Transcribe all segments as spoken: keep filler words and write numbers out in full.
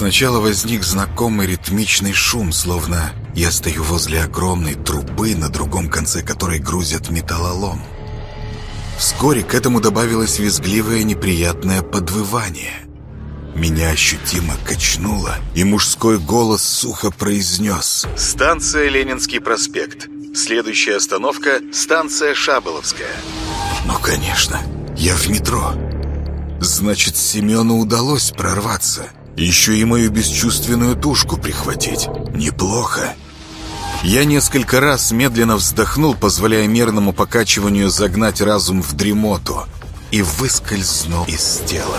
Сначала возник знакомый ритмичный шум, словно я стою возле огромной трубы, на другом конце которой грузят металлолом. Вскоре к этому добавилось визгливое неприятное подвывание. Меня ощутимо качнуло, и мужской голос сухо произнес: «Станция Ленинский проспект. Следующая остановка – станция Шаболовская». Ну, конечно, я в метро. Значит, Семену удалось прорваться. Еще и мою бесчувственную тушку прихватить. Неплохо. Я несколько раз медленно вздохнул, позволяя мерному покачиванию загнать разум в дремоту, и выскользнул из тела.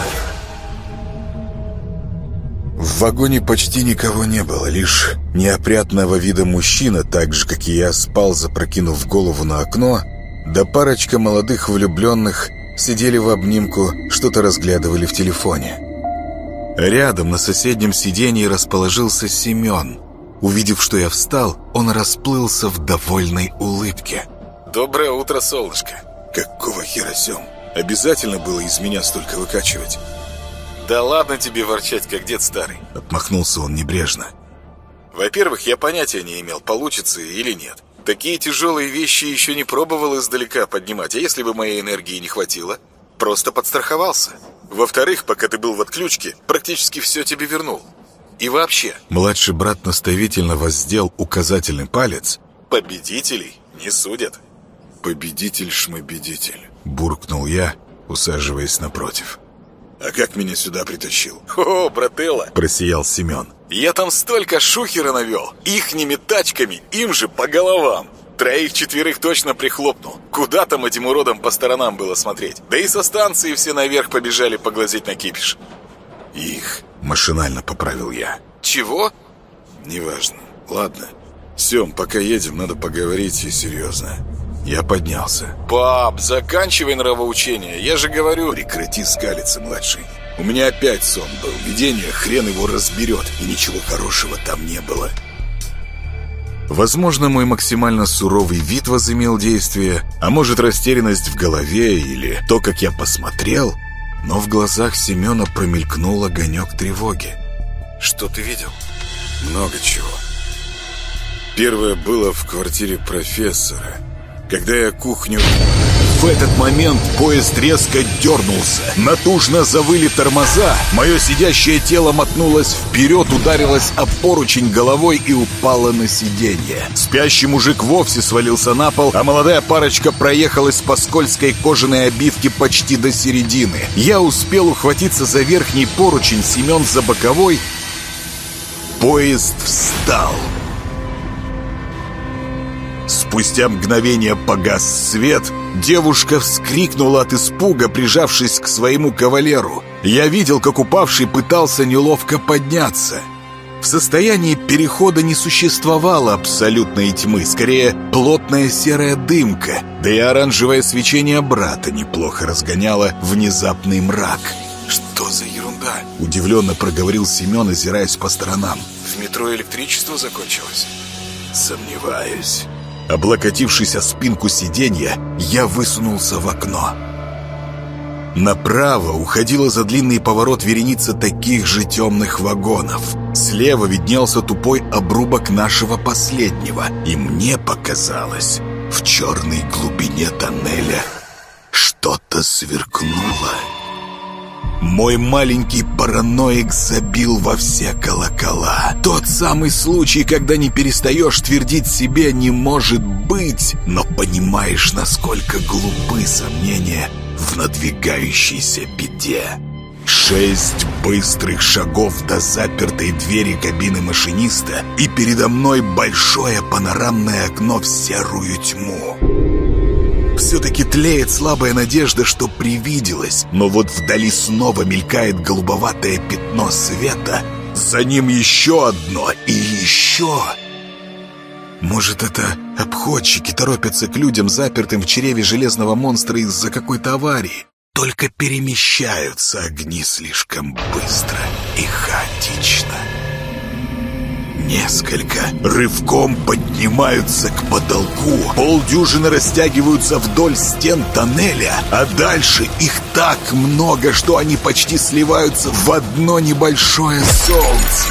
В вагоне почти никого не было, лишь неопрятного вида мужчина, так же, как и я, спал, запрокинув голову на окно, да парочка молодых влюбленных сидели в обнимку, что-то разглядывали в телефоне. Рядом на соседнем сиденье расположился Семен. Увидев, что я встал, он расплылся в довольной улыбке. «Доброе утро, солнышко». «Какого хера, Сем? Обязательно было из меня столько выкачивать?» «Да ладно тебе ворчать, как дед старый», — отмахнулся он небрежно. «Во-первых, я понятия не имел, получится или нет. Такие тяжелые вещи еще не пробовал издалека поднимать, а если бы моей энергии не хватило, просто подстраховался. Во-вторых, пока ты был в отключке, практически все тебе вернул. И вообще...» Младший брат наставительно воздел указательный палец. «Победителей не судят». «Победитель-шмобедитель», — буркнул я, усаживаясь напротив. «А как меня сюда притащил?» «О, брателло!» — просиял Семен. «Я там столько шухера навел! Ихними тачками, им же по головам! Троих-четверых точно прихлопнул. Куда там этим уродам по сторонам было смотреть? Да и со станции все наверх побежали поглазеть на кипиш». «Их!» — машинально поправил я. «Чего?» «Неважно. Ладно. Сем, пока едем, надо поговорить и серьезно». Я поднялся. «Пап, заканчивай нравоучение, я же говорю...» «Прекрати скалиться, младший. У меня опять сон был. Видение хрен его разберет, и ничего хорошего там не было». Возможно, мой максимально суровый вид возымел действие, а может, растерянность в голове или то, как я посмотрел, но в глазах Семена промелькнул огонек тревоги. «Что ты видел?» «Много чего. Первое было в квартире профессора. Когда я кухню...» В этот момент поезд резко дернулся. Натужно завыли тормоза. Мое сидящее тело мотнулось вперед, ударилось о поручень головой и упало на сиденье. Спящий мужик вовсе свалился на пол, а молодая парочка проехалась по скользкой кожаной обивке почти до середины. Я успел ухватиться за верхний поручень, Семен за боковой. Поезд встал. Спустя мгновение погас свет. Девушка вскрикнула от испуга, прижавшись к своему кавалеру. Я видел, как упавший пытался неловко подняться. В состоянии перехода не существовало абсолютной тьмы, скорее плотная серая дымка, да и оранжевое свечение брата неплохо разгоняло внезапный мрак. «Что за ерунда?» — удивленно проговорил Семен, озираясь по сторонам. «В метро электричество закончилось?» «Сомневаюсь». Облокотившись о спинку сиденья, я высунулся в окно. Направо уходила за длинный поворот вереница таких же темных вагонов. Слева виднелся тупой обрубок нашего последнего, и мне показалось, в черной глубине тоннеля что-то сверкнуло. Мой маленький параноик забил во все колокола. Тот самый случай, когда не перестаешь твердить себе «не может быть», но понимаешь, насколько глупы сомнения в надвигающейся беде. Шесть быстрых шагов до запертой двери кабины машиниста, и передо мной большое панорамное окно в серую тьму. Все-таки тлеет слабая надежда, что привиделось, но вот вдали снова мелькает голубоватое пятно света. За ним еще одно и еще. Может, это обходчики торопятся к людям, запертым в чреве железного монстра из-за какой-то аварии. Только перемещаются огни слишком быстро и хаотично. несколько. Рывком поднимаются к потолку. Полдюжины растягиваются вдоль стен тоннеля. А дальше их так много, что они почти сливаются в одно небольшое солнце.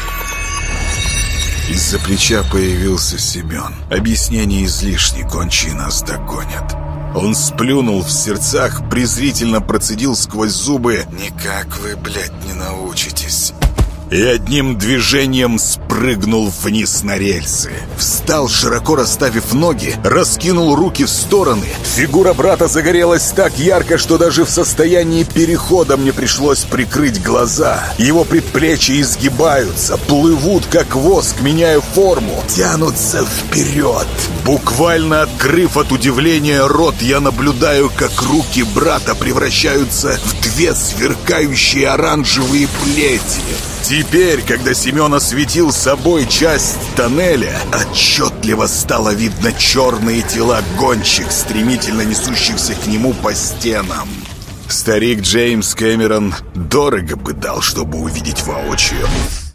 Из-за плеча появился Семен. Объяснение излишне, гончие нас догонят. Он сплюнул в сердцах, презрительно процедил сквозь зубы: «Никак вы, блядь, не научитесь». И одним движением спрыгнул вниз на рельсы. Встал, широко расставив ноги, раскинул руки в стороны. Фигура брата загорелась так ярко, что даже в состоянии перехода мне пришлось прикрыть глаза. Его предплечья изгибаются, плывут как воск, меняя форму, тянутся вперед. Буквально открыв от удивления рот, я наблюдаю, как руки брата превращаются в две сверкающие оранжевые плети. Теперь, когда Семен осветил собой часть тоннеля, отчетливо стало видно черные тела гонщик, стремительно несущихся к нему по стенам. Старик Джеймс Кэмерон дорого бы дал, чтобы увидеть воочию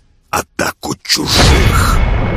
атаку чужих.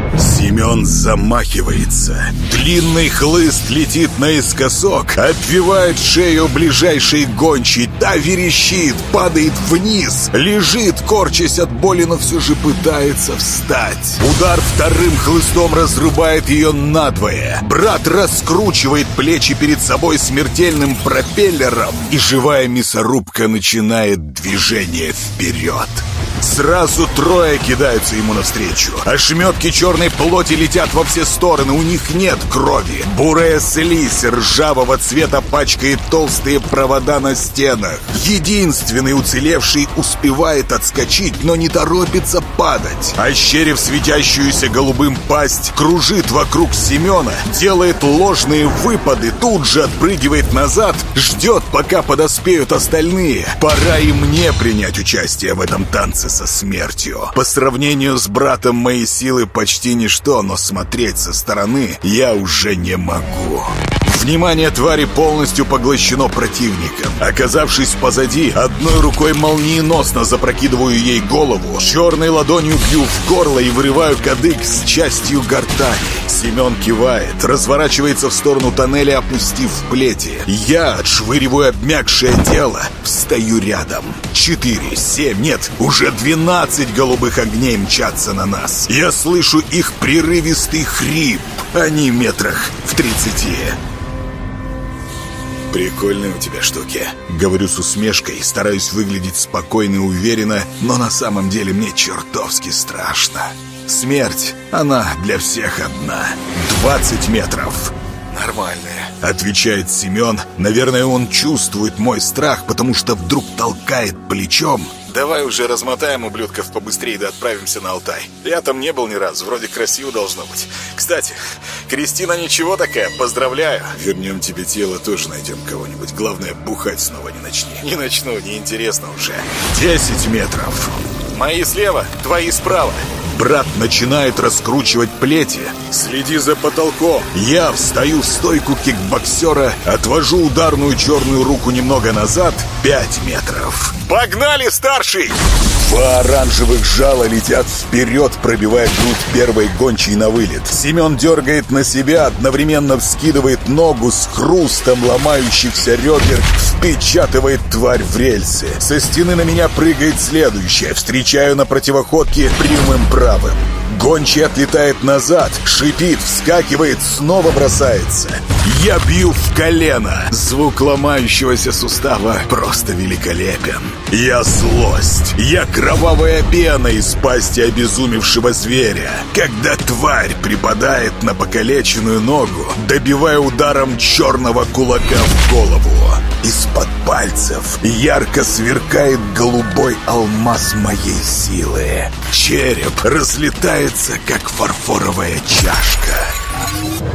Семен замахивается. Длинный хлыст летит наискосок, обвивает шею ближайшей гончей. Та верещит, падает вниз, лежит, корчась от боли, но все же пытается встать. Удар вторым хлыстом разрубает ее надвое. Брат раскручивает плечи перед собой смертельным пропеллером, и живая мясорубка начинает движение вперед. Сразу трое кидаются ему навстречу. Ошметки черной плоти летят во все стороны. У них нет крови. Бурая слизь ржавого цвета пачкает толстые провода на стенах. Единственный уцелевший успевает отскочить, но не торопится падать. Ощерив светящуюся голубым пасть, кружит вокруг Семена, делает ложные выпады, тут же отпрыгивает назад, ждет, пока подоспеют остальные. Пора и мне принять участие в этом танце со смертью. По сравнению с братом мои силы почти ничто, но смотреть со стороны я уже не могу. Внимание твари полностью поглощено противником. Оказавшись позади, одной рукой молниеносно запрокидываю ей голову, черной ладонью бью в горло и вырываю кадык с частью гортани. Семен кивает, разворачивается в сторону тоннеля, опустив плети. Я отшвыриваю обмякшее тело, встаю рядом. Четыре, семь, нет, уже двенадцать голубых огней мчатся на нас. Я слышу их прерывистый хрип. Они метрах в тридцати. «Прикольные у тебя штуки», — говорю с усмешкой, стараюсь выглядеть спокойно и уверенно, но на самом деле мне чертовски страшно. Смерть, она для всех одна. Двадцать метров. «Нормальные», — отвечает Семен. Наверное, он чувствует мой страх, потому что вдруг толкает плечом. «Давай уже размотаем ублюдков побыстрее, да отправимся на Алтай. Я там не был ни разу, вроде красиво должно быть. Кстати, Кристина ничего такая, поздравляю». «Вернем тебе тело, тоже найдем кого-нибудь. Главное, бухать снова не начни». «Не начну, неинтересно уже». Десять метров. «Мои слева, твои справа». Брат начинает раскручивать плети. «Следи за потолком». Я встаю в стойку кикбоксера, отвожу ударную черную руку немного назад. Пять метров. «Погнали, старший!» Два оранжевых жала летят вперед, пробивая грудь первой гончей на вылет. Семен дергает на себя, одновременно вскидывает ногу, с хрустом ломающихся ребер впечатывает тварь в рельсы. Со стены на меня прыгает следующая. Встречаю на противоходке прямым правым. Гончий отлетает назад, шипит, вскакивает, снова бросается. Я бью в колено. Звук ломающегося сустава просто великолепен. Я злость. Я кровавая пена из пасти обезумевшего зверя. Когда тварь припадает на покалеченную ногу, добивая ударом черного кулака в голову. Из-под пальцев ярко сверкает голубой алмаз моей силы. Череп разлетается, как фарфоровая чашка.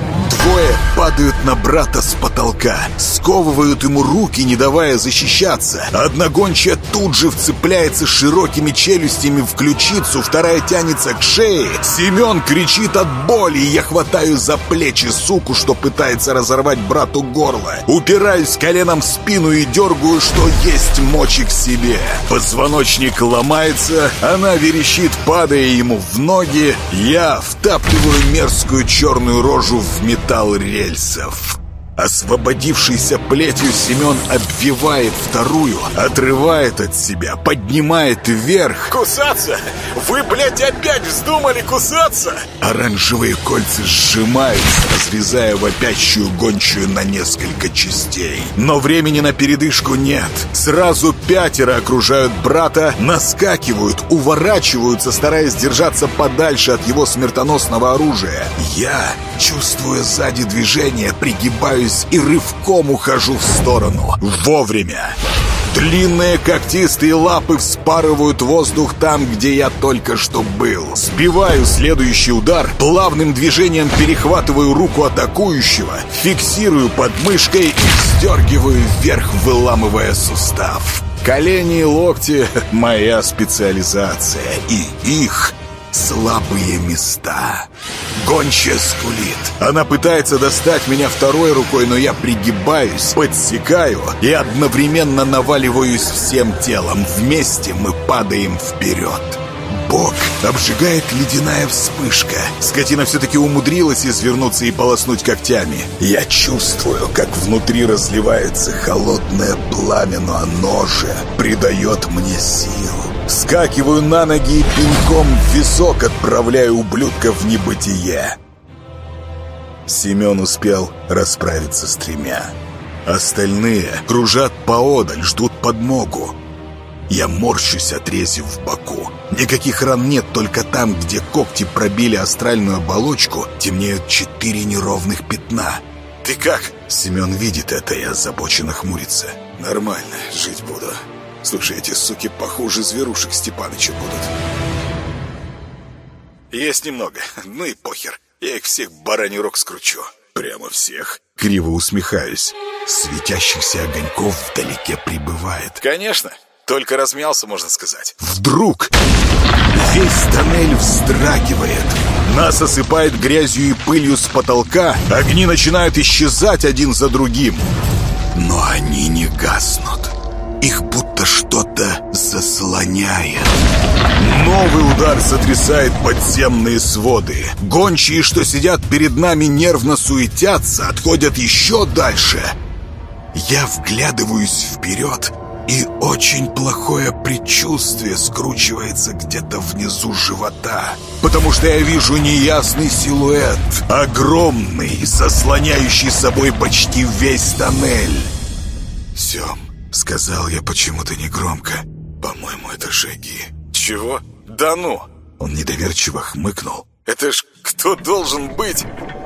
Двое падают на брата с потолка, сковывают ему руки, не давая защищаться. Одна гончая тут же вцепляется широкими челюстями в ключицу, вторая тянется к шее. Семен кричит от боли, и я хватаю за плечи суку, что пытается разорвать брату горло. Упираюсь коленом в спину и дергаю, что есть мочи к себе. Позвоночник ломается, она верещит, падая ему в ноги. Я втаптываю мерзкую черную рожу в металл рельсов. Освободившийся плетью Семен обвивает вторую, отрывает от себя, поднимает вверх. Кусаться? Вы, блядь, опять вздумали кусаться? Оранжевые кольца сжимаются, разрезая вопящую гончую на несколько частей. Но времени на передышку нет. Сразу пятеро окружают брата, наскакивают, уворачиваются, стараясь держаться подальше от его смертоносного оружия. Я, чувствуя сзади движение, пригибаюсь и рывком ухожу в сторону. Вовремя. Длинные когтистые лапы вспарывают воздух там, где я только что был. Сбиваю следующий удар, плавным движением перехватываю руку атакующего, фиксирую подмышкой и вздергиваю вверх, выламывая сустав. Колени и локти — моя специализация, и их слабые места. Гончая скулит. Она пытается достать меня второй рукой, но я пригибаюсь, подсекаю и одновременно наваливаюсь всем телом. Вместе мы падаем вперед. Бок обжигает ледяная вспышка. Скотина все-таки умудрилась извернуться и полоснуть когтями. Я чувствую, как внутри разливается холодное пламя, но оно же придает мне сил. Скакиваю на ноги и пинком в висок отправляю ублюдка в небытие. Семен успел расправиться с тремя. Остальные кружат поодаль, ждут подмогу. Я морщусь от рези в боку. Никаких ран нет, только там, где когти пробили астральную оболочку, темнеют четыре неровных пятна. Ты как? Семен видит это и озабоченно хмурится. Нормально, жить буду. Слушай, эти суки похуже зверушек Степаныча будут. Есть немного, ну и похер. Я их всех бараний рог скручу. Прямо всех. Криво усмехаюсь. Светящихся огоньков вдалеке прибывает. Конечно. Только размялся, можно сказать. Вдруг весь тоннель вздрагивает. Нас осыпает грязью и пылью с потолка. Огни начинают исчезать один за другим. Но они не гаснут. Их будто что-то заслоняет. Новый удар сотрясает подземные своды. Гончие, что сидят перед нами, нервно суетятся, отходят еще дальше. Я вглядываюсь вперед, и очень плохое предчувствие скручивается где-то внизу живота. Потому что я вижу неясный силуэт, огромный, заслоняющий собой почти весь тоннель. «Сем», — сказал я почему-то негромко, — «по-моему, это шаги». «Чего? Да ну!» Он недоверчиво хмыкнул. «Это ж кто должен быть?»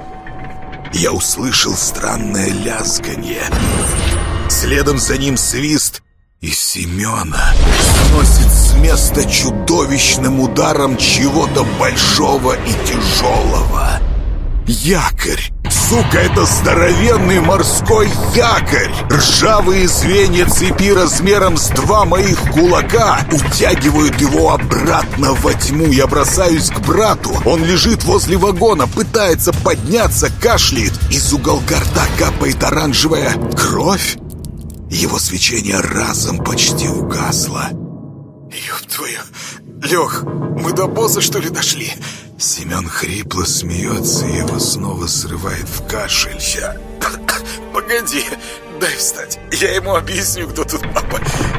Я услышал странное лязганье. Следом за ним свист, и Семена сносит с места чудовищным ударом чего-то большого и тяжелого. Якорь! Сука, это здоровенный морской якорь! Ржавые звенья цепи размером с два моих кулака утягивают его обратно во тьму. Я бросаюсь к брату. Он лежит возле вагона, пытается подняться, кашляет. Из уголка рта капает оранжевая кровь. Его свечение разом почти угасло. Ёб твою... Лёх, мы до босса, что ли, дошли? Семен хрипло смеется, и его снова срывает в кашель. Я... Погоди, дай встать. Я ему объясню, кто тут папа.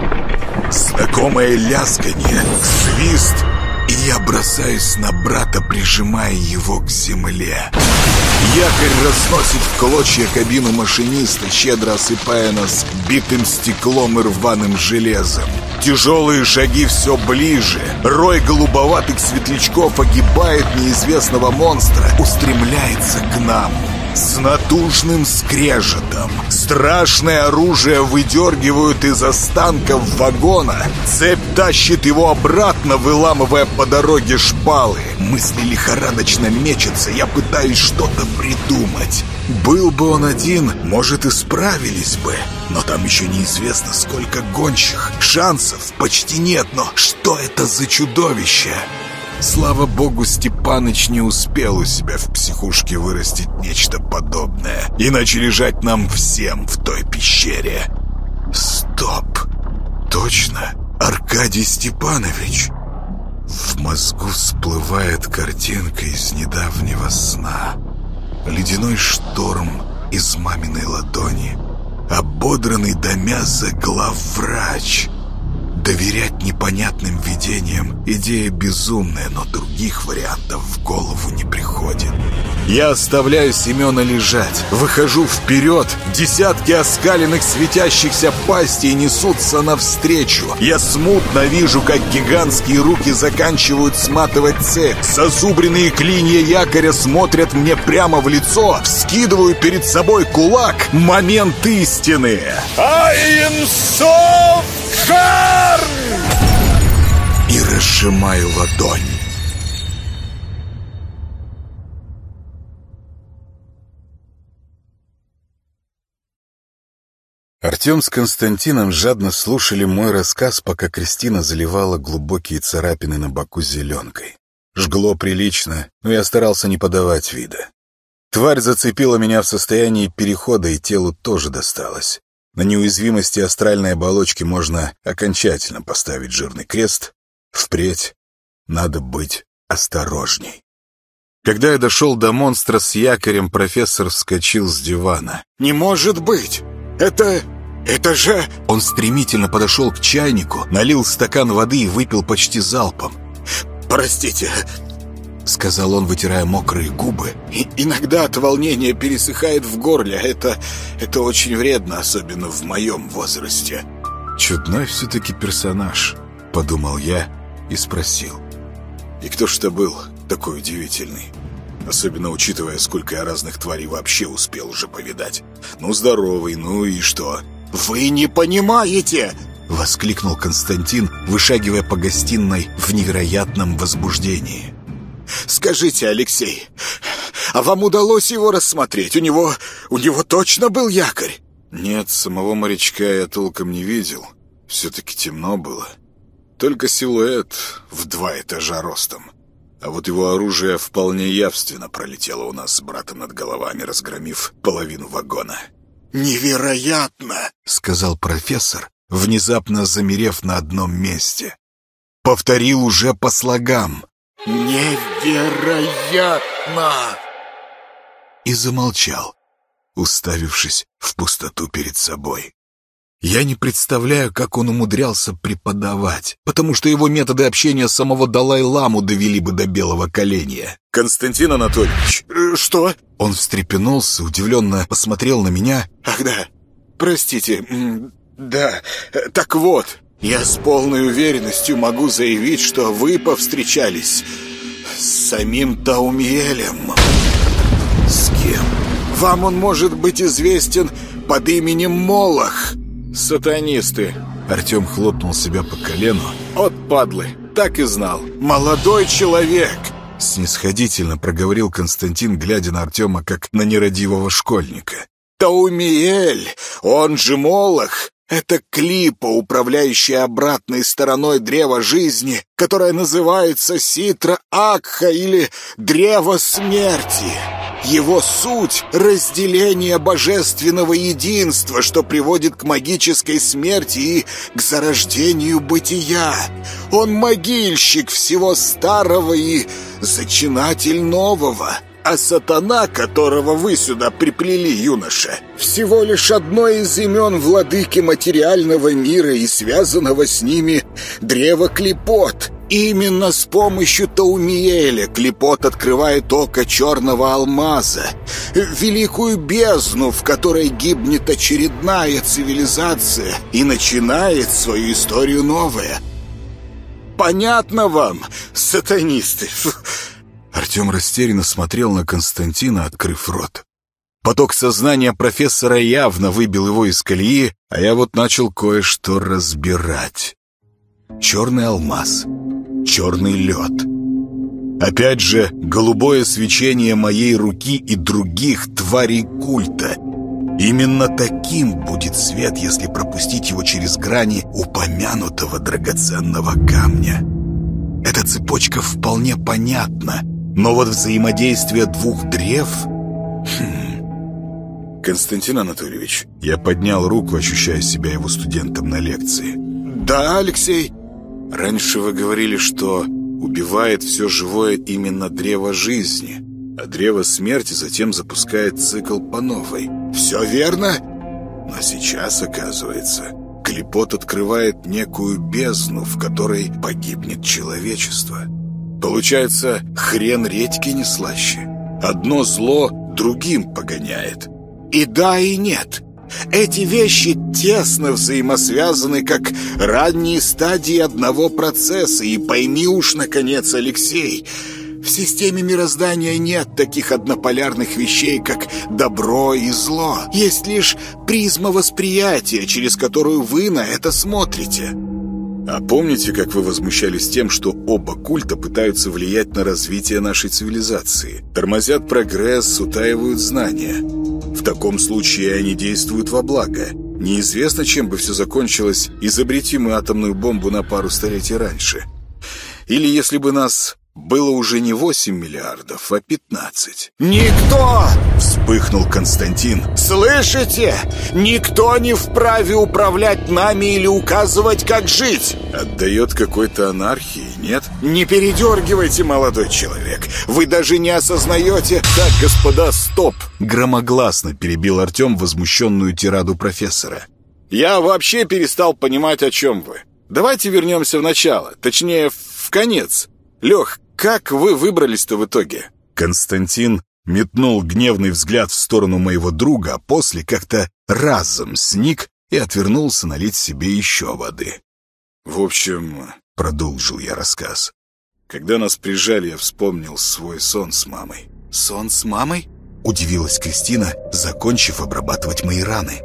Знакомое лязганье, свист, и я бросаюсь на брата, прижимая его к земле. Якорь разносит в клочья кабину машиниста, щедро осыпая нас битым стеклом и рваным железом. Тяжелые шаги все ближе. Рой голубоватых светлячков огибает неизвестного монстра, устремляется к нам. С натужным скрежетом. Страшное оружие выдергивают из останков вагона. Цепь тащит его обратно, выламывая по дороге шпалы. Мысли лихорадочно мечутся. Я пытаюсь что-то придумать. Был бы он один, может, и справились бы. Но там еще неизвестно, сколько гонщих. Шансов почти нет, но что это за чудовище? Слава богу, Степаныч не успел у себя в психушке вырастить нечто подобное. Иначе лежать нам всем в той пещере. Стоп! Точно, Аркадий Степанович. В мозгу всплывает картинка из недавнего сна. Ледяной шторм из маминой ладони. Ободранный до мяса главврач. Доверять непонятным видениям — идея безумная, но других вариантов в голову не приходит. Я оставляю Семена лежать, выхожу вперед. Десятки оскаленных светящихся пастей несутся навстречу. Я смутно вижу, как гигантские руки заканчивают сматывать цепь. Зазубренные клинья якоря смотрят мне прямо в лицо. Вскидываю перед собой кулак. Момент истины. Айнсов Харн! И разжимаю ладонь. Артем с Константином жадно слушали мой рассказ, пока Кристина заливала глубокие царапины на боку зеленкой. Жгло прилично, но я старался не подавать вида. Тварь зацепила меня в состоянии перехода, и телу тоже досталось. На неуязвимости астральной оболочки можно окончательно поставить жирный крест. Впредь надо быть осторожней. Когда я дошел до монстра с якорем, профессор вскочил с дивана. «Не может быть! Это... это же...» Он стремительно подошел к чайнику, налил стакан воды и выпил почти залпом. «Простите», — сказал он, вытирая мокрые губы. И «иногда от волнения пересыхает в горле. Это... это очень вредно, особенно в моем возрасте». «Чудной все-таки персонаж», — подумал я и спросил. «И кто ж это был такой удивительный? Особенно учитывая, сколько я разных тварей вообще успел уже повидать. Ну, здоровый, ну и что?» «Вы не понимаете!» — воскликнул Константин, вышагивая по гостиной в невероятном возбуждении. «Скажите, Алексей, а вам удалось его рассмотреть? У него... у него точно был якорь?» «Нет, самого морячка я толком не видел. Все-таки темно было. Только силуэт в два этажа ростом. А вот его оружие вполне явственно пролетело у нас с братом над головами, разгромив половину вагона». «Невероятно!» — сказал профессор, внезапно замерев на одном месте. Повторил уже по слогам. «Невероятно!» И замолчал, уставившись в пустоту перед собой. Я не представляю, как он умудрялся преподавать, потому что его методы общения самого Далай-ламу довели бы до белого коленя. «Константин Анатольевич!» э, «Что?» Он встрепенулся, удивленно посмотрел на меня. «Ах да, простите, да, так вот, я с полной уверенностью могу заявить, что вы повстречались с самим Таумиэлем». «С кем?» «Вам он может быть известен под именем Молох». «Сатанисты!» Артем хлопнул себя по колену. «От падлы! Так и знал! Молодой человек!» Снисходительно проговорил Константин, глядя на Артема, как на нерадивого школьника. «Таумиэль, он же Молох, это клипа, управляющая обратной стороной древа жизни, которая называется Ситра-Акха или Древо Смерти. Его суть — разделение божественного единства, что приводит к магической смерти и к зарождению бытия. Он могильщик всего старого и зачинатель нового. А сатана, которого вы сюда приплели, юноша, всего лишь одно из имен владыки материального мира и связанного с ними древа Клипот. Именно с помощью Таумиэля Клипот открывает око черного алмаза, великую бездну, в которой гибнет очередная цивилизация и начинает свою историю новая. Понятно вам, сатанисты?» Артем растерянно смотрел на Константина, открыв рот. Поток сознания профессора явно выбил его из колеи, а я вот начал кое-что разбирать. Черный алмаз, черный лед, Опять же, голубое свечение моей руки и других тварей культа. Именно таким будет свет, если пропустить его через грани упомянутого драгоценного камня. Эта цепочка вполне понятна, но вот взаимодействие двух древ... Хм. Константин Анатольевич. Я поднял руку, ощущая себя его студентом на лекции. Да, Алексей. Раньше вы говорили, что убивает все живое именно древо жизни, а древо смерти затем запускает цикл по новой. Все верно? Но сейчас, оказывается, клепот открывает некую бездну, в которой погибнет человечество. Получается, хрен редьки не слаще. Одно зло другим погоняет. И да, и нет. Эти вещи тесно взаимосвязаны, как ранние стадии одного процесса. И пойми уж, наконец, Алексей, в системе мироздания нет таких однополярных вещей, как добро и зло. Есть лишь призма восприятия, через которую вы на это смотрите. А помните, как вы возмущались тем, что оба культа пытаются влиять на развитие нашей цивилизации? Тормозят прогресс, утаивают знания. В таком случае они действуют во благо. Неизвестно, чем бы все закончилось, изобрети мы атомную бомбу на пару столетий раньше. Или если бы нас было уже не восемь миллиардов, а пятнадцать. «Никто!» — вспыхнул Константин. «Слышите? Никто не вправе управлять нами или указывать, как жить!» Отдает какой-то анархии, нет? Не передергивайте, молодой человек. Вы даже не осознаете... Так, господа, стоп! Громогласно перебил Артем возмущенную тираду профессора. Я вообще перестал понимать, о чем вы. Давайте вернемся в начало, точнее, в конец. Лех, как вы выбрались-то в итоге?» Константин метнул гневный взгляд в сторону моего друга, а после как-то разом сник и отвернулся налить себе еще воды. «В общем, — продолжил я рассказ, — когда нас прижали, я вспомнил свой сон с мамой». «Сон с мамой?» — удивилась Кристина, закончив обрабатывать мои раны.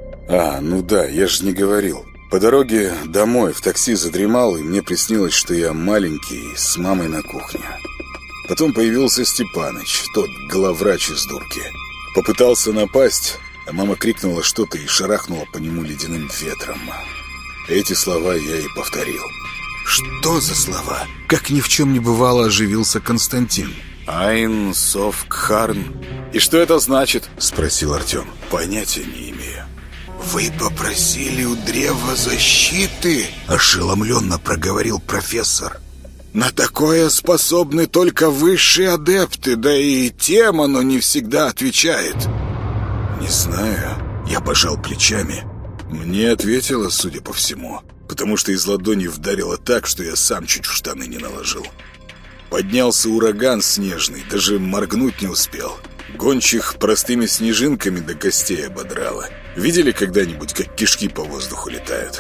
«А, ну да, я же не говорил. По дороге домой в такси задремал, и мне приснилось, что я маленький, с мамой на кухне. Потом появился Степаныч, тот главврач из дурки. Попытался напасть, а мама крикнула что-то и шарахнула по нему ледяным ветром. Эти слова я и повторил». «Что за слова?» Как ни в чем не бывало, оживился Константин. «Айн, Совк, Харн. И что это значит?» — спросил Артем. «Понятия не имею». «Вы попросили у древа защиты?» — ошеломленно проговорил профессор. «На такое способны только высшие адепты, да и тем оно не всегда отвечает». «Не знаю», — я пожал плечами. Мне ответило, судя по всему, потому что из ладони вдарило так, что я сам чуть в штаны не наложил. Поднялся ураган снежный, даже моргнуть не успел. Гончих простыми снежинками до костей ободрало. Видели когда-нибудь, как кишки по воздуху летают?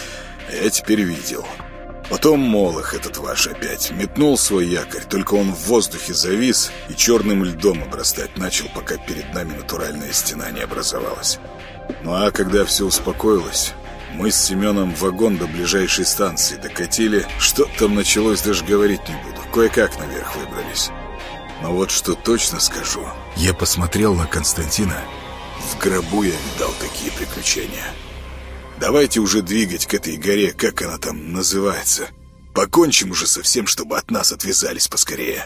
Я теперь видел. Потом Молох этот ваш опять метнул свой якорь, только он в воздухе завис и черным льдом обрастать начал, пока перед нами натуральная стена не образовалась. Ну а когда все успокоилось, мы с Семеном вагон до ближайшей станции докатили. Что там началось, даже говорить не буду. Кое-как наверх выбрались. Но вот что точно скажу. Я посмотрел на Константина. В гробу я видал такие приключения. Давайте уже двигать к этой горе, как она там называется. Покончим уже со всем, чтобы от нас отвязались поскорее.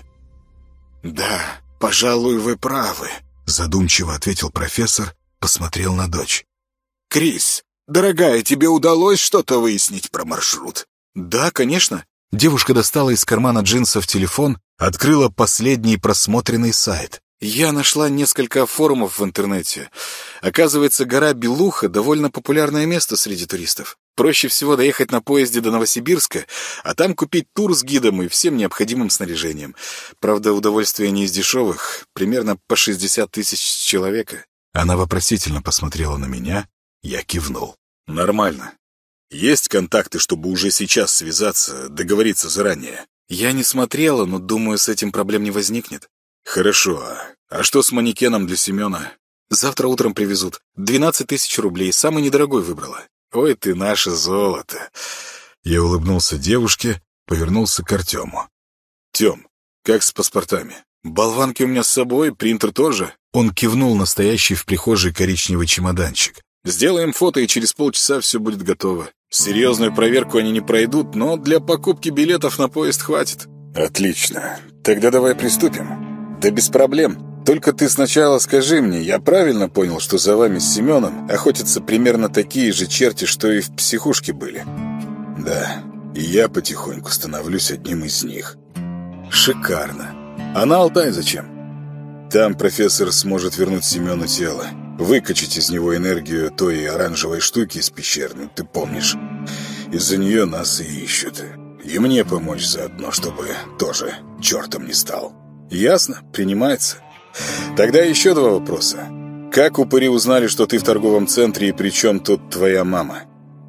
Да, пожалуй, вы правы, задумчиво ответил профессор, посмотрел на дочь. Крис, дорогая, тебе удалось что-то выяснить про маршрут? Да, конечно. Девушка достала из кармана джинсов телефон, открыла последний просмотренный сайт. Я нашла несколько форумов в интернете. Оказывается, гора Белуха — довольно популярное место среди туристов. Проще всего доехать на поезде до Новосибирска, а там купить тур с гидом и всем необходимым снаряжением. Правда, удовольствие не из дешевых, примерно по шестьдесят тысяч с человека. Она вопросительно посмотрела на меня, я кивнул. Нормально. Есть контакты, чтобы уже сейчас связаться, договориться заранее? Я не смотрела, но думаю, с этим проблем не возникнет. Хорошо. А что с манекеном для Семена? Завтра утром привезут. двенадцать тысяч рублей. Самый недорогой выбрала. Ой, ты наше золото. Я улыбнулся девушке, повернулся к Артему. Тем, Как с паспортами? Болванки у меня с собой, принтер тоже. Он кивнул на стоящий в прихожей коричневый чемоданчик. Сделаем фото, и через полчаса все будет готово. Серьезную проверку они не пройдут, но для покупки билетов на поезд хватит. Отлично. Тогда давай приступим. Да без проблем. Только ты сначала скажи мне, я правильно понял, что за вами с Семеном охотятся примерно такие же черти, что и в психушке были? Да, и я потихоньку становлюсь одним из них. Шикарно. А на Алтай зачем? Там профессор сможет вернуть Семену тело, выкачать из него энергию той оранжевой штуки из пещеры, ты помнишь. Из-за нее нас и ищут. И мне помочь заодно, чтобы тоже чертом не стал. Ясно? Принимается. Тогда еще два вопроса. Как упыри узнали, что ты в торговом центре, и при чем тут твоя мама?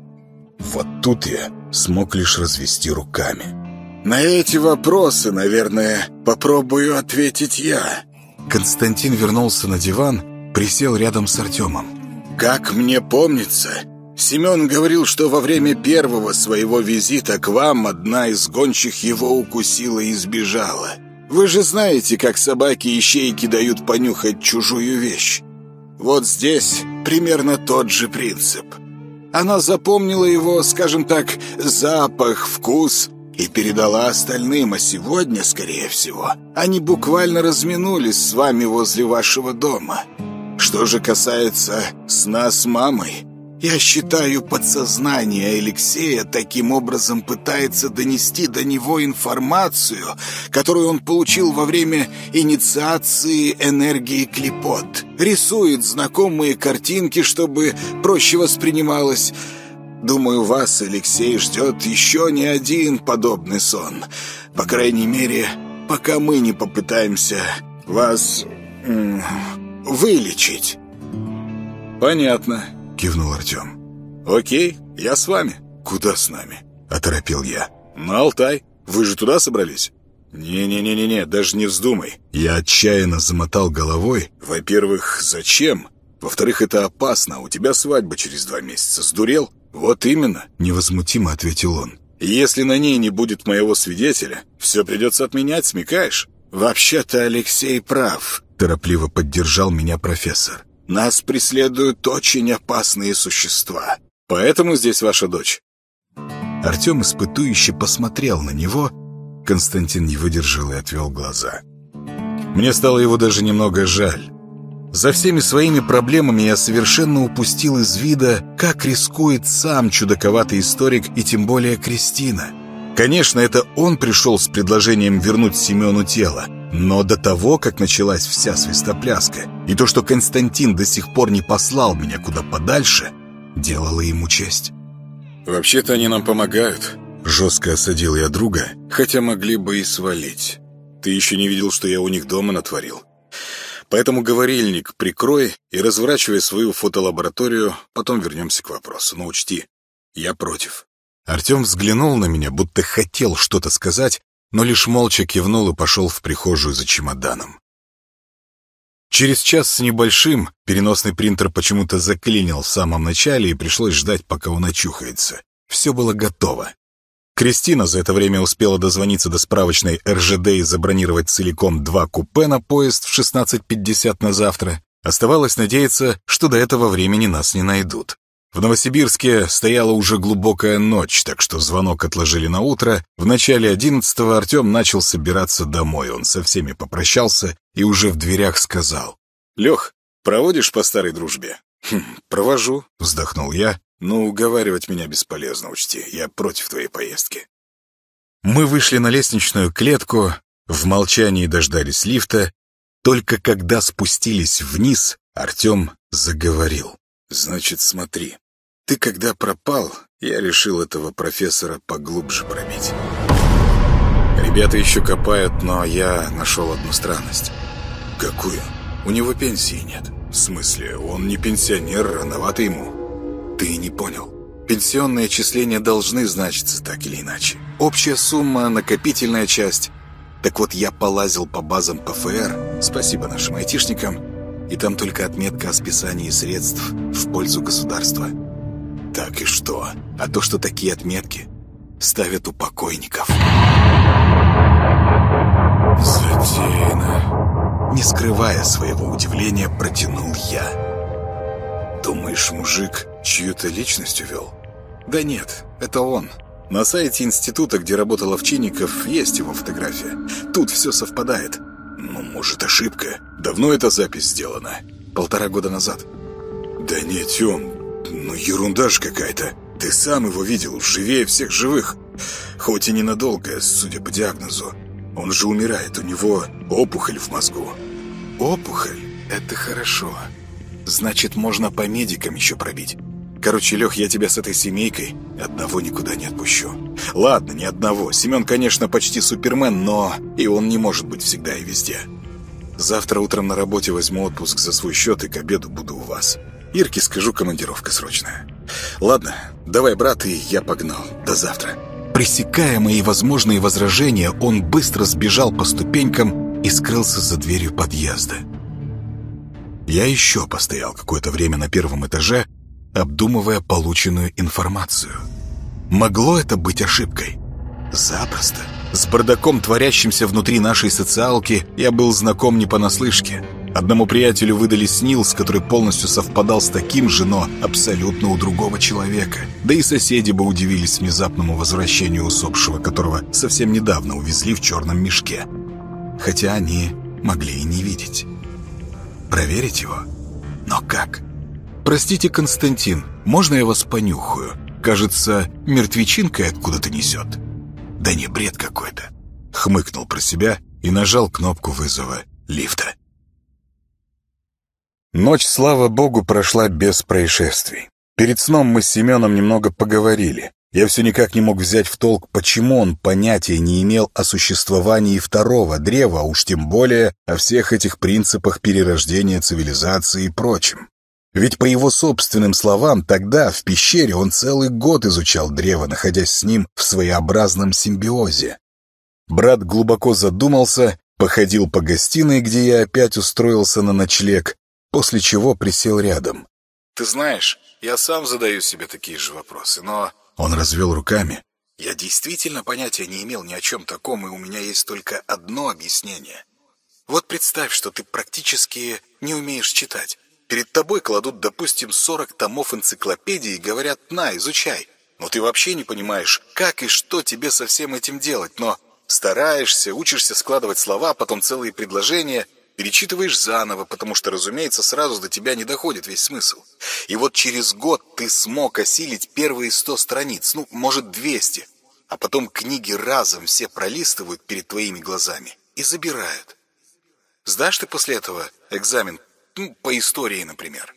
Вот тут я смог лишь развести руками. На эти вопросы, наверное, попробую ответить я. Константин вернулся на диван, присел рядом с Артемом. Как мне помнится, Семен говорил, что во время первого своего визита к вам одна из гончих его укусила и сбежала. Вы же знаете, как собаки-ищейки дают понюхать чужую вещь. Вот здесь примерно тот же принцип. Она запомнила его, скажем так, запах, вкус и передала остальным, а сегодня, скорее всего, они буквально разминулись с вами возле вашего дома. Что же касается сна с мамой, я считаю, подсознание Алексея таким образом пытается донести до него информацию, которую он получил во время инициации энергии клепот. Рисует знакомые картинки, чтобы проще воспринималось. Думаю, вас, Алексей, ждет еще не один подобный сон. По крайней мере, пока мы не попытаемся вас м- вылечить. Понятно. Кивнул Артем. «Окей, я с вами». «Куда с нами?» — оторопел я. «На Алтай. Вы же туда собрались?» «Не-не-не-не, даже не вздумай». Я отчаянно замотал головой. «Во-первых, зачем? Во-вторых, это опасно. У тебя свадьба через два месяца. Сдурел?» «Вот именно», — невозмутимо ответил он. «Если на ней не будет моего свидетеля, все придется отменять, смекаешь?» «Вообще-то Алексей прав», — торопливо поддержал меня профессор. «Нас преследуют очень опасные существа. Поэтому здесь ваша дочь». Артем испытующе посмотрел на него. Константин не выдержал и отвел глаза. Мне стало его даже немного жаль. За всеми своими проблемами я совершенно упустил из вида, как рискует сам чудаковатый историк и тем более Кристина. Конечно, это он пришел с предложением вернуть Семену тело, но до того, как началась вся свистопляска, и то, что Константин до сих пор не послал меня куда подальше, делало ему честь. «Вообще-то они нам помогают», — жестко осадил я друга, хотя могли бы и свалить. «Ты еще не видел, что я у них дома натворил. Поэтому говорильник прикрой и разворачивай свою фотолабораторию, потом вернемся к вопросу. Но учти, я против». Артем взглянул на меня, будто хотел что-то сказать, но лишь молча кивнул и пошел в прихожую за чемоданом. Через час с небольшим переносный принтер почему-то заклинил в самом начале, и пришлось ждать, пока он очухается. Все было готово. Кристина за это время успела дозвониться до справочной эр жэ дэ и забронировать целиком два купе на поезд в шестнадцать пятьдесят на завтра. Оставалось надеяться, что до этого времени нас не найдут. В Новосибирске стояла уже глубокая ночь, так что звонок отложили на утро. В начале одиннадцатого Артем начал собираться домой. Он со всеми попрощался и уже в дверях сказал: «Лех, проводишь по старой дружбе?» «Хм, провожу», — вздохнул я. «Но уговаривать меня бесполезно, учти. Я против твоей поездки». Мы вышли на лестничную клетку, в молчании дождались лифта. Только когда спустились вниз, Артем заговорил. «Значит, смотри. Ты когда пропал, я решил этого профессора поглубже пробить. Ребята еще копают, но я нашел одну странность». «Какую?» «У него пенсии нет». «В смысле? Он не пенсионер, рановато ему». «Ты не понял. Пенсионные отчисления должны значиться так или иначе. Общая сумма, накопительная часть. Так вот, я полазил по базам пэ эф эр, спасибо нашим айтишникам, и там только отметка о списании средств в пользу государства». «Так и что?» «А то, что такие отметки ставят у покойников». Затеяно. Не скрывая своего удивления, протянул я. Думаешь, мужик чью-то личность увел? Да нет, это он. На сайте института, где работал Овчинников, есть его фотография. Тут все совпадает. Ну, может, ошибка? Давно эта запись сделана? Полтора года назад. Да нет, Тём, ну ерунда ж какая-то. Ты сам его видел, живее всех живых. Хоть и ненадолго, судя по диагнозу. Он же умирает, у него опухоль в мозгу. Опухоль? Это хорошо. Значит, можно по медикам еще пробить. Короче, Лех, я тебя с этой семейкой одного никуда не отпущу. Ладно, не одного. Семен, конечно, почти супермен, но и он не может быть всегда и везде. Завтра утром на работе возьму отпуск за свой счет и к обеду буду у вас. Ирке скажу, командировка срочная. Ладно, давай, брат, и я погнал. До завтра. Пресекая мои возможные возражения, он быстро сбежал по ступенькам и скрылся за дверью подъезда. Я еще постоял какое-то время на первом этаже, обдумывая полученную информацию. Могло это быть ошибкой? Запросто. С бардаком, творящимся внутри нашей социалки, я был знаком не понаслышке. Одному приятелю выдали снилс, который полностью совпадал с таким же, но абсолютно у другого человека. Да и соседи бы удивились внезапному возвращению усопшего, которого совсем недавно увезли в черном мешке. Хотя они могли и не видеть. Проверить его? Но как? «Простите, Константин, можно я вас понюхаю? Кажется, мертвечинкой откуда-то несет». «Да не, бред какой-то». Хмыкнул про себя и нажал кнопку вызова лифта. Ночь, слава богу, прошла без происшествий. Перед сном мы с Семеном немного поговорили. Я все никак не мог взять в толк, почему он понятия не имел о существовании второго древа, а уж тем более о всех этих принципах перерождения цивилизации и прочем. Ведь по его собственным словам, тогда, в пещере, он целый год изучал древо, находясь с ним в своеобразном симбиозе. Брат глубоко задумался, походил по гостиной, где я опять устроился на ночлег, после чего присел рядом. «Ты знаешь, я сам задаю себе такие же вопросы, но...» Он развел руками. «Я действительно понятия не имел ни о чем таком, и у меня есть только одно объяснение. Вот представь, что ты практически не умеешь читать. Перед тобой кладут, допустим, сорок томов энциклопедии и говорят: «На, изучай». Но ты вообще не понимаешь, как и что тебе со всем этим делать, но стараешься, учишься складывать слова, потом целые предложения, перечитываешь заново, потому что, разумеется, сразу до тебя не доходит весь смысл. И вот через год ты смог осилить первые сто страниц, ну, может, двести, а потом книги разом все пролистывают перед твоими глазами и забирают. Сдашь ты после этого экзамен? Ну, по истории, например.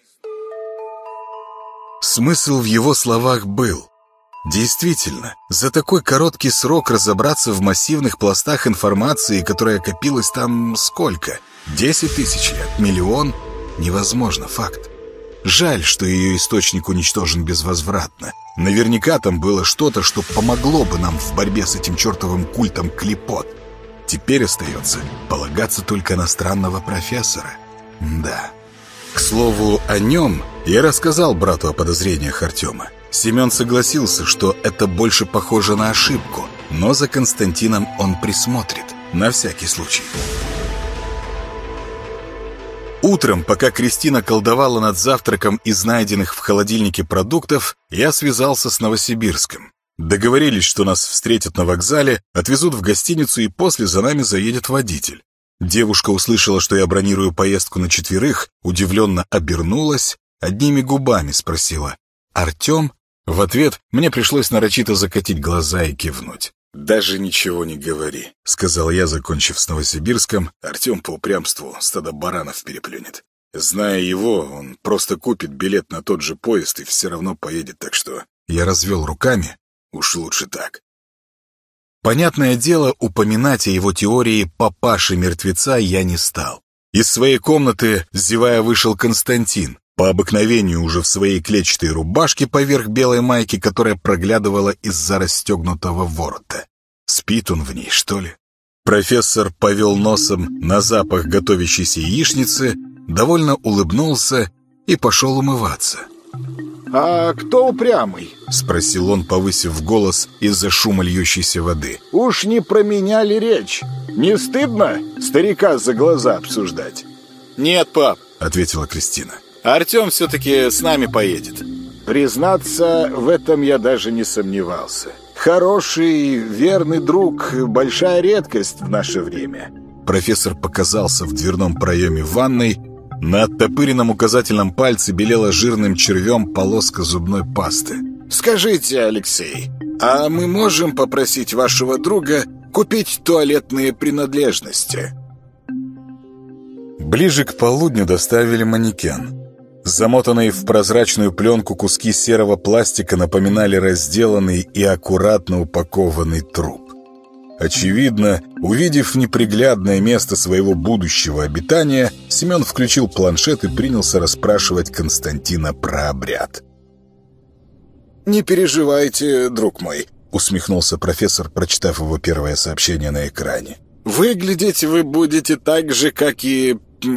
Смысл в его словах был. Действительно, за такой короткий срок разобраться в массивных пластах информации, которая копилась там сколько? Десять тысяч лет? Миллион? Невозможно, факт. Жаль, что ее источник уничтожен безвозвратно. Наверняка там было что-то, что помогло бы нам в борьбе с этим чертовым культом Клепот. Теперь остается полагаться только на странного профессора. Да. К слову, о нем я рассказал брату о подозрениях Артема. Семен согласился, что это больше похоже на ошибку, но за Константином он присмотрит, на всякий случай. Утром, пока Кристина колдовала над завтраком из найденных в холодильнике продуктов, я связался с Новосибирском. Договорились, что нас встретят на вокзале, отвезут в гостиницу и после за нами заедет водитель. Девушка услышала, что я бронирую поездку на четверых, удивленно обернулась, одними губами спросила: «Артем?» В ответ мне пришлось нарочито закатить глаза и кивнуть. «Даже ничего не говори», — сказал я, закончив с Новосибирском. Артем по упрямству стадо баранов переплюнет. Зная его, он просто купит билет на тот же поезд и все равно поедет, так что... Я развел руками. Уж лучше так. Понятное дело, упоминать о его теории папаши-мертвеца я не стал. Из своей комнаты, зевая, вышел Константин, по обыкновению уже в своей клетчатой рубашке поверх белой майки, которая проглядывала из-за расстегнутого ворота. Спит он в ней, что ли? Профессор повел носом на запах готовящейся яичницы, довольно улыбнулся и пошел умываться. «А кто упрямый?» — спросил он, повысив голос из-за шума льющейся воды. «Уж не про меня ли речь? Не стыдно старика за глаза обсуждать? «Нет, пап», — ответила Кристина. «Артем все-таки с нами поедет». Признаться, в этом я даже не сомневался. Хороший, верный друг — большая редкость в наше время. Профессор показался в дверном проеме ванной. На оттопыренном указательном пальце белела жирным червем полоска зубной пасты. «Скажите, Алексей, а мы можем попросить вашего друга купить туалетные принадлежности?» Ближе к полудню доставили манекен. Замотанные в прозрачную пленку куски серого пластика напоминали разделанный и аккуратно упакованный труп. Очевидно, увидев неприглядное место своего будущего обитания, Семен включил планшет и принялся расспрашивать Константина про обряд. «Не переживайте, друг мой», — усмехнулся профессор, прочитав его первое сообщение на экране. «Выглядеть вы будете так же, как и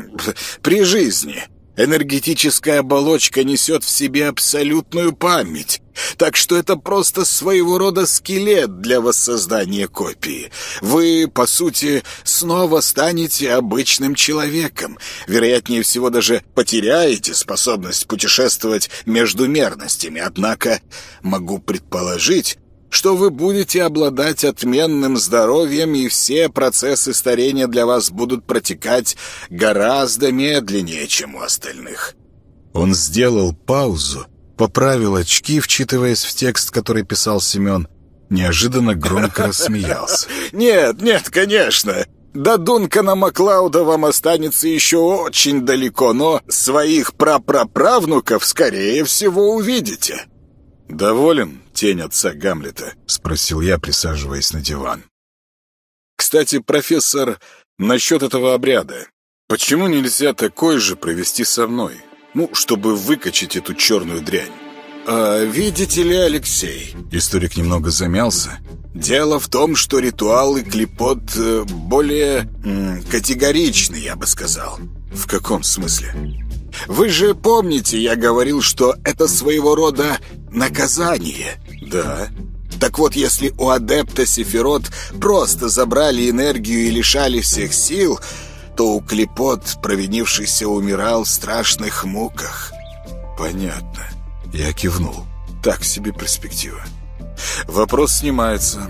при жизни. Энергетическая оболочка несет в себе абсолютную память, так что это просто своего рода скелет для воссоздания копии. Вы, по сути, снова станете обычным человеком. Вероятнее всего, даже потеряете способность путешествовать между мерностями. Однако могу предположить, что вы будете обладать отменным здоровьем, и все процессы старения для вас будут протекать гораздо медленнее, чем у остальных». Он сделал паузу, поправил очки, вчитываясь в текст, который писал Семен, неожиданно громко рассмеялся. «Нет, нет, конечно. До Дункана Маклауда вам останется еще очень далеко, но своих прапраправнуков, скорее всего, увидите». «Доволен, тень отца Гамлета?» — спросил я, присаживаясь на диван. «Кстати, профессор, насчет этого обряда. Почему нельзя такой же провести со мной? Ну, чтобы выкачать эту черную дрянь. А, видите ли, Алексей...» Историк немного замялся. «Дело в том, что ритуалы клепот э, более м, категоричны, я бы сказал». «В каком смысле?» «Вы же помните, я говорил, что это своего рода наказание?» «Да». «Так вот, если у адепта Сефирот просто забрали энергию и лишали всех сил, то у клепот провинившийся умирал в страшных муках». «Понятно». Я кивнул. Так себе перспектива. Вопрос снимается.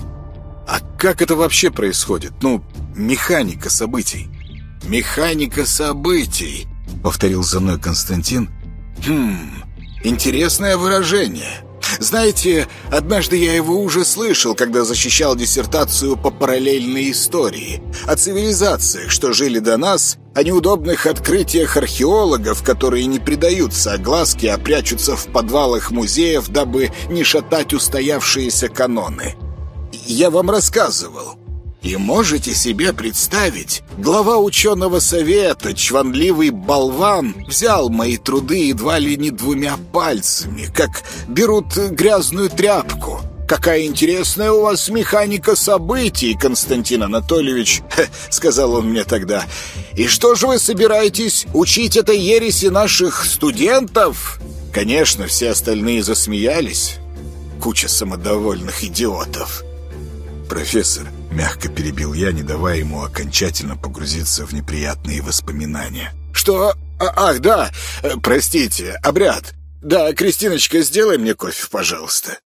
А как это вообще происходит? Ну, механика событий. «Механика событий», — повторил за мной Константин. «Хм, интересное выражение. Знаете, однажды я его уже слышал, когда защищал диссертацию по параллельной истории. О цивилизациях, что жили до нас, о неудобных открытиях археологов, которые не предаются огласке, а прячутся в подвалах музеев, дабы не шатать устоявшиеся каноны. Я вам рассказывал. И можете себе представить, глава ученого совета, чванливый болван, взял мои труды едва ли не двумя пальцами, как берут грязную тряпку. «Какая интересная у вас механика событий, Константин Анатольевич», — сказал он мне тогда. «И что же вы собираетесь учить этой ереси наших студентов?» Конечно, все остальные засмеялись. Куча самодовольных идиотов. «Профессор», — мягко перебил я, не давая ему окончательно погрузиться в неприятные воспоминания. «Что? А, ах, да, простите, обряд. Да, Кристиночка, сделай мне кофе, пожалуйста».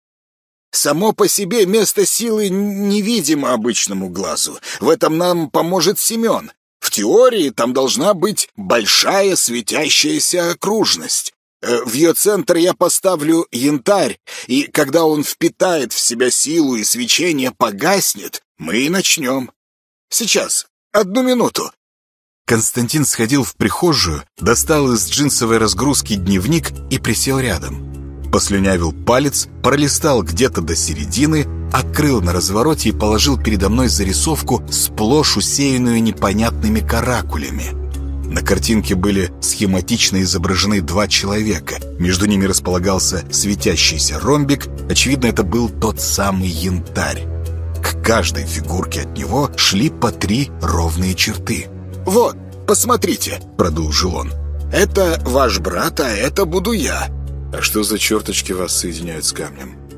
Само по себе место силы невидимо обычному глазу. В этом нам поможет Семен. В теории там должна быть большая светящаяся окружность. В ее центр я поставлю янтарь, и когда он впитает в себя силу и свечение погаснет, мы и начнем. Сейчас, одну минуту». Константин сходил в прихожую, достал из джинсовой разгрузки дневник и присел рядом. Послюнявил палец, пролистал где-то до середины, открыл на развороте и положил передо мной зарисовку, сплошь усеянную непонятными каракулями. На картинке были схематично изображены два человека. Между ними располагался светящийся ромбик. Очевидно, это был тот самый янтарь. К каждой фигурке от него шли по три ровные черты. «Вот, посмотрите», — продолжил он. «Это ваш брат, а это буду я». «А что за черточки вас соединяют с камнем?»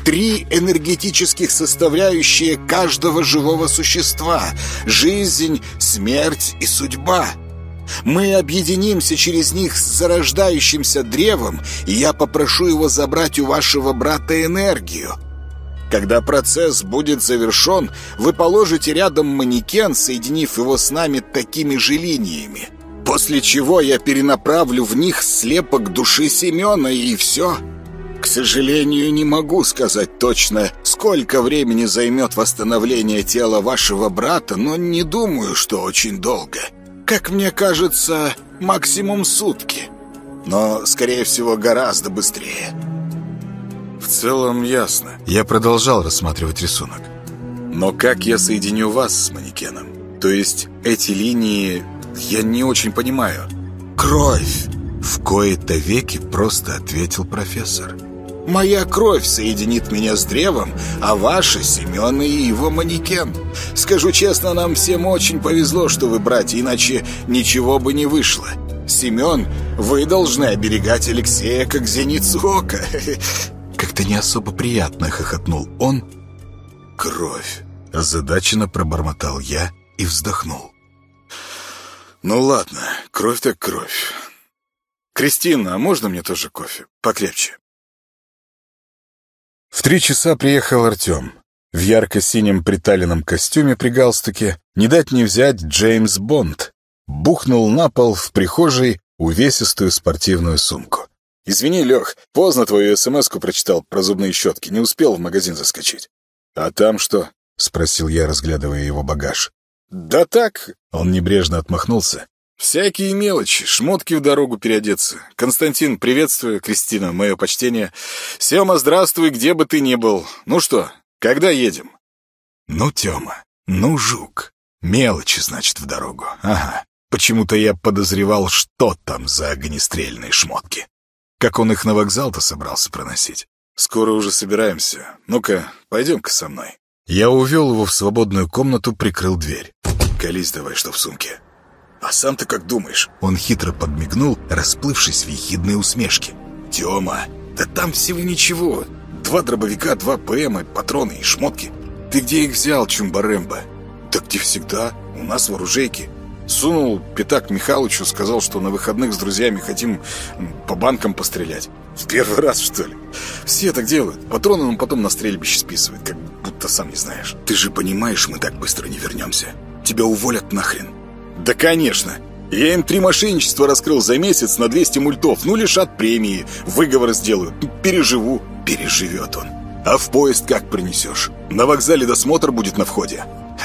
Три энергетических составляющие каждого живого существа: жизнь, смерть и судьба. Мы объединимся через них с зарождающимся древом, и я попрошу его забрать у вашего брата энергию. Когда процесс будет завершен, вы положите рядом манекен, соединив его с нами такими же линиями. После чего я перенаправлю в них слепок души Семена, и все. К сожалению, не могу сказать точно, сколько времени займет восстановление тела вашего брата, но не думаю, что очень долго. Как мне кажется, максимум сутки. Но, скорее всего, гораздо быстрее. В целом ясно. Я продолжал рассматривать рисунок. Но как я соединю вас с манекеном? То есть эти линии я не очень понимаю. Кровь! В кои-то веки просто ответил профессор. Моя кровь соединит меня с древом, а ваша — Семен и его манекен. Скажу честно, нам всем очень повезло, что вы братья, иначе ничего бы не вышло. Семен, вы должны оберегать Алексея, как зеницу ока. Как-то не особо приятно хохотнул он. Кровь. Озадаченно пробормотал я и вздохнул. Ну ладно, кровь так кровь. Кристина, а можно мне тоже кофе? Покрепче. В три часа приехал Артем. В ярко-синем приталенном костюме при галстуке, не дать не взять Джеймс Бонд. Бухнул на пол в прихожей увесистую спортивную сумку. «Извини, Лех, поздно твою смс-ку прочитал про зубные щетки, не успел в магазин заскочить». «А там что?» — спросил я, разглядывая его багаж. «Да так», — он небрежно отмахнулся. «Всякие мелочи, шмотки в дорогу переодеться. Константин, приветствую, Кристина, мое почтение. Сема, здравствуй, где бы ты ни был. Ну что, когда едем?» «Ну, Тёма, ну, жук. Мелочи, значит, в дорогу. Ага. Почему-то я подозревал, что там за огнестрельные шмотки. Как он их на вокзал-то собрался проносить?» «Скоро уже собираемся. Ну-ка, пойдем-ка со мной». Я увел его в свободную комнату, прикрыл дверь. «Колись давай, что в сумке». «А сам-то как думаешь?» Он хитро подмигнул, расплывшись в ехидной усмешке. «Тёма, да там всего ничего. Два дробовика, два ПМа, патроны и шмотки. Ты где их взял, Чумба-Рэмбо?» «Да где всегда. У нас в оружейке. Сунул пятак Михалычу, сказал, что на выходных с друзьями хотим по банкам пострелять. В первый раз, что ли? Все так делают. Патроны он потом на стрельбище списывает, как будто сам не знаешь». «Ты же понимаешь, мы так быстро не вернемся. Тебя уволят нахрен». «Да, конечно. Я им три мошенничества раскрыл за месяц на двести мультов. Ну, лишат премии, выговор сделают. Переживу». «Переживет он. А в поезд как принесешь? На вокзале досмотр будет на входе».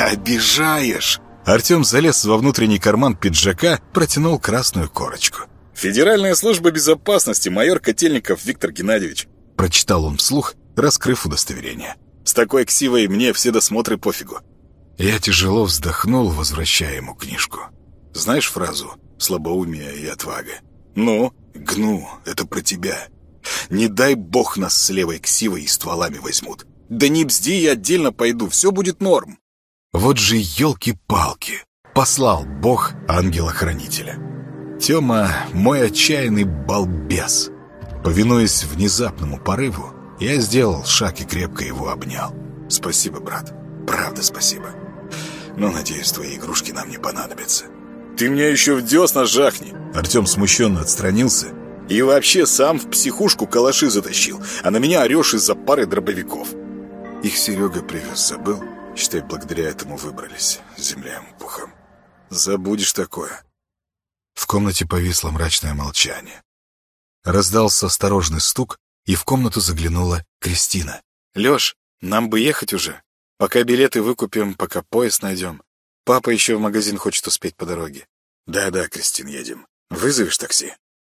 «Обижаешь». Артем залез во внутренний карман пиджака, протянул красную корочку. «Федеральная служба безопасности, майор Котельников Виктор Геннадьевич», — прочитал он вслух, раскрыв удостоверение. «С такой ксивой мне все досмотры пофигу». Я тяжело вздохнул, возвращая ему книжку. «Знаешь фразу «слабоумие и отвага»?» «Ну, гну, это про тебя. Не дай бог нас с левой ксивой и стволами возьмут». «Да не бзди, я отдельно пойду, все будет норм». Вот же елки-палки. Послал Бог ангела-хранителя. Тёма — мой отчаянный балбес. Повинуясь внезапному порыву, я сделал шаг и крепко его обнял. «Спасибо, брат. Правда спасибо. Но, надеюсь, твои игрушки нам не понадобятся». «Ты меня еще в десна жахни!» Артем смущенно отстранился. «И вообще сам в психушку калаши затащил, а на меня орешь из-за пары дробовиков». Их Серега привез, забыл? Считай, благодаря этому выбрались, земля ему пухом. Забудешь такое». В комнате повисло мрачное молчание. Раздался осторожный стук, и в комнату заглянула Кристина. «Лёш, нам бы ехать уже. Пока билеты выкупим, пока поезд найдем. Папа еще в магазин хочет успеть по дороге». «Да-да, Кристин, едем. Вызовешь такси?»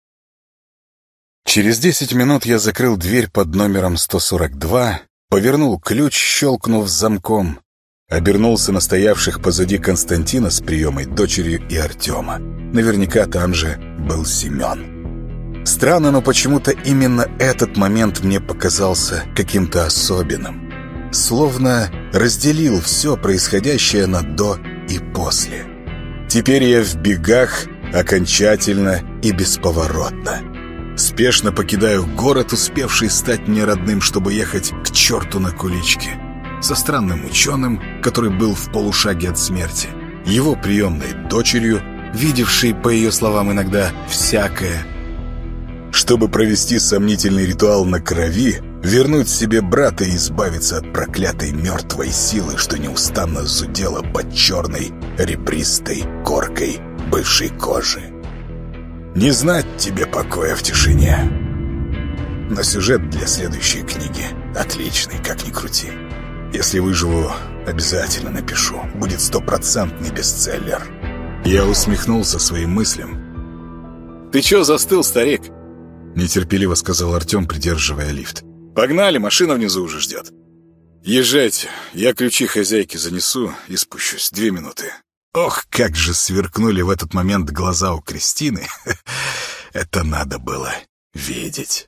Через десять минут я закрыл дверь под номером сто сорок два, повернул ключ, щелкнув замком, обернулся на стоявших позади Константина с приемой дочерью и Артема. Наверняка там же был Семен. Странно, но почему-то именно этот момент мне показался каким-то особенным. Словно разделил все происходящее на «до» и «после». Теперь я в бегах окончательно и бесповоротно. Спешно покидаю город, успевший стать мне родным, чтобы ехать к черту на куличке. Со странным ученым, который был в полушаге от смерти. Его приемной дочерью, видевшей, по ее словам, иногда всякое. Чтобы провести сомнительный ритуал на крови, вернуть себе брата и избавиться от проклятой мертвой силы, что неустанно зудела под черной ребристой коркой бывшей кожи. Не знать тебе покоя в тишине. Но сюжет для следующей книги отличный, как ни крути. Если выживу, обязательно напишу. Будет стопроцентный бестселлер. Я усмехнулся своим мыслям. «Ты чё застыл, старик?» Нетерпеливо сказал Артем, придерживая лифт. «Погнали, машина внизу уже ждет». «Езжайте, я ключи хозяйке занесу и спущусь. Две минуты». Ох, как же сверкнули в этот момент глаза у Кристины. Это надо было видеть.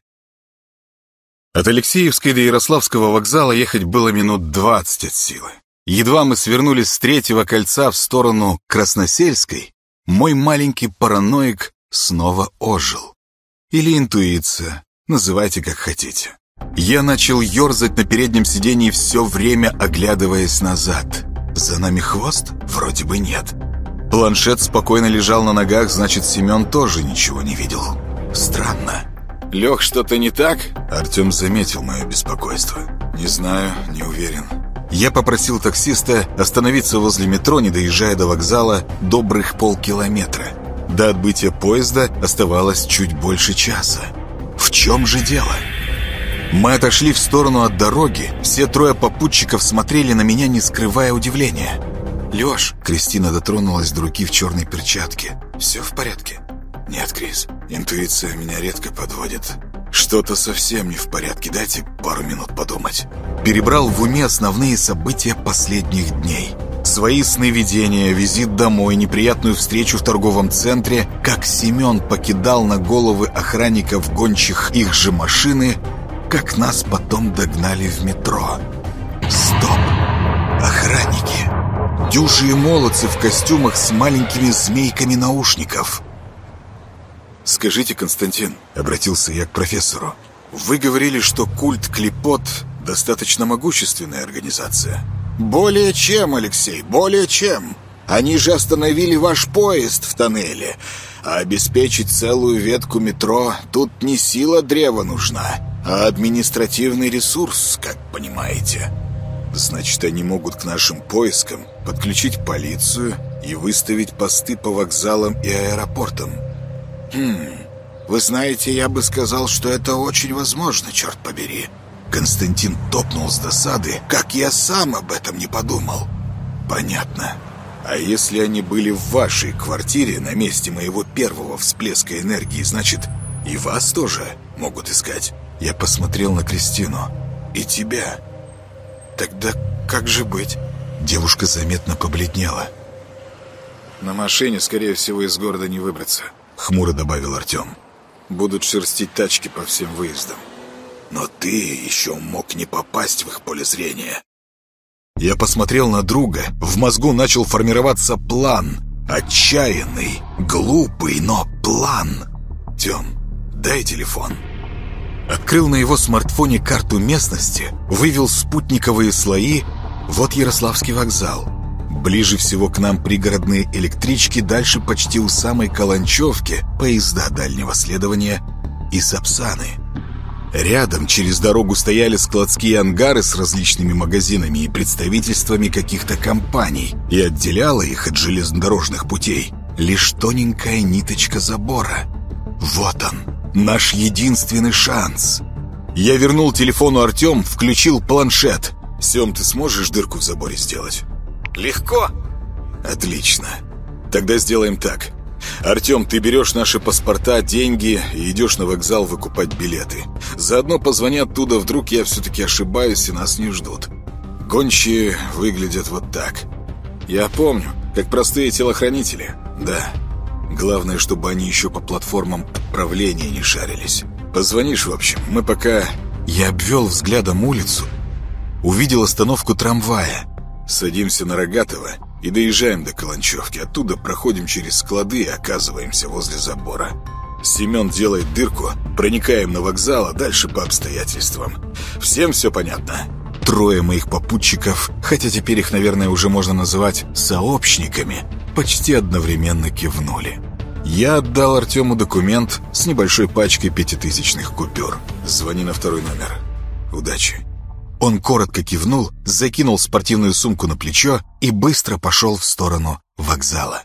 От Алексеевской до Ярославского вокзала ехать было минут двадцать от силы. Едва мы свернули с третьего кольца в сторону Красносельской, мой маленький параноик снова ожил. Или интуиция, называйте как хотите. Я начал ерзать на переднем сиденье, все время оглядываясь назад. За нами хвост? Вроде бы нет. Планшет спокойно лежал на ногах, значит, Семен тоже ничего не видел. Странно. «Лех, что-то не так?» Артем заметил мое беспокойство. «Не знаю, не уверен». Я попросил таксиста остановиться возле метро, не доезжая до вокзала добрых полкилометра. До отбытия поезда оставалось чуть больше часа. В чем же дело? Мы отошли в сторону от дороги. Все трое попутчиков смотрели на меня, не скрывая удивления. «Леш!» — Кристина дотронулась до руки в черной перчатке. «Все в порядке?» «Нет, Крис, интуиция меня редко подводит. Что-то совсем не в порядке, дайте пару минут подумать». Перебрал в уме основные события последних дней. Свои сновидения, визит домой, неприятную встречу в торговом центре, как Семен покидал на головы охранников гончих их же машины, как нас потом догнали в метро. Стоп! Охранники! Дюжи и молодцы в костюмах с маленькими змейками наушников. «Скажите, Константин», — обратился я к профессору, «вы говорили, что культ Клепот — достаточно могущественная организация». «Более чем, Алексей, более чем. Они же остановили ваш поезд в тоннеле. А обеспечить целую ветку метро тут не сила древа нужна, а административный ресурс, как понимаете». «Значит, они могут к нашим поискам подключить полицию и выставить посты по вокзалам и аэропортам». «Хм, вы знаете, я бы сказал, что это очень возможно, черт побери». Константин топнул с досады. «Как я сам об этом не подумал». «Понятно. А если они были в вашей квартире на месте моего первого всплеска энергии, значит, и вас тоже могут искать?» Я посмотрел на Кристину. «И тебя». «Тогда как же быть?» Девушка заметно побледнела. «На машине, скорее всего, из города не выбраться», — хмуро добавил Артем. «Будут шерстить тачки по всем выездам». «Но ты еще мог не попасть в их поле зрения». Я посмотрел на друга. В мозгу начал формироваться план. Отчаянный, глупый, но план. «Тем, дай телефон». Открыл на его смартфоне карту местности, вывел спутниковые слои. Вот Ярославский вокзал. Ближе всего к нам пригородные электрички, дальше почти у самой Каланчевки поезда дальнего следования и Сапсаны. Рядом через дорогу стояли складские ангары с различными магазинами и представительствами каких-то компаний, и отделяла их от железнодорожных путей лишь тоненькая ниточка забора. Вот он, наш единственный шанс. Я вернул телефону Артем, включил планшет. «Сем, ты сможешь дырку в заборе сделать?» «Легко». «Отлично. Тогда сделаем так. Артем, ты берешь наши паспорта, деньги и идешь на вокзал выкупать билеты. Заодно позвони оттуда, вдруг я все-таки ошибаюсь и нас не ждут. Гончие выглядят вот так». «Я помню, как простые телохранители». «Да. Главное, чтобы они еще по платформам отправления не шарились. Позвонишь, в общем, мы пока...» Я обвел взглядом улицу, увидел остановку трамвая. Садимся на Рогатого и доезжаем до Каланчевки. Оттуда проходим через склады и оказываемся возле забора. Семен делает дырку, проникаем на вокзал, а дальше по обстоятельствам. Всем все понятно?» Трое моих попутчиков, хотя теперь их, наверное, уже можно называть сообщниками, почти одновременно кивнули. Я отдал Артему документ с небольшой пачкой пятитысячных купюр. «Звони на второй номер. Удачи». Он коротко кивнул, закинул спортивную сумку на плечо и быстро пошел в сторону вокзала.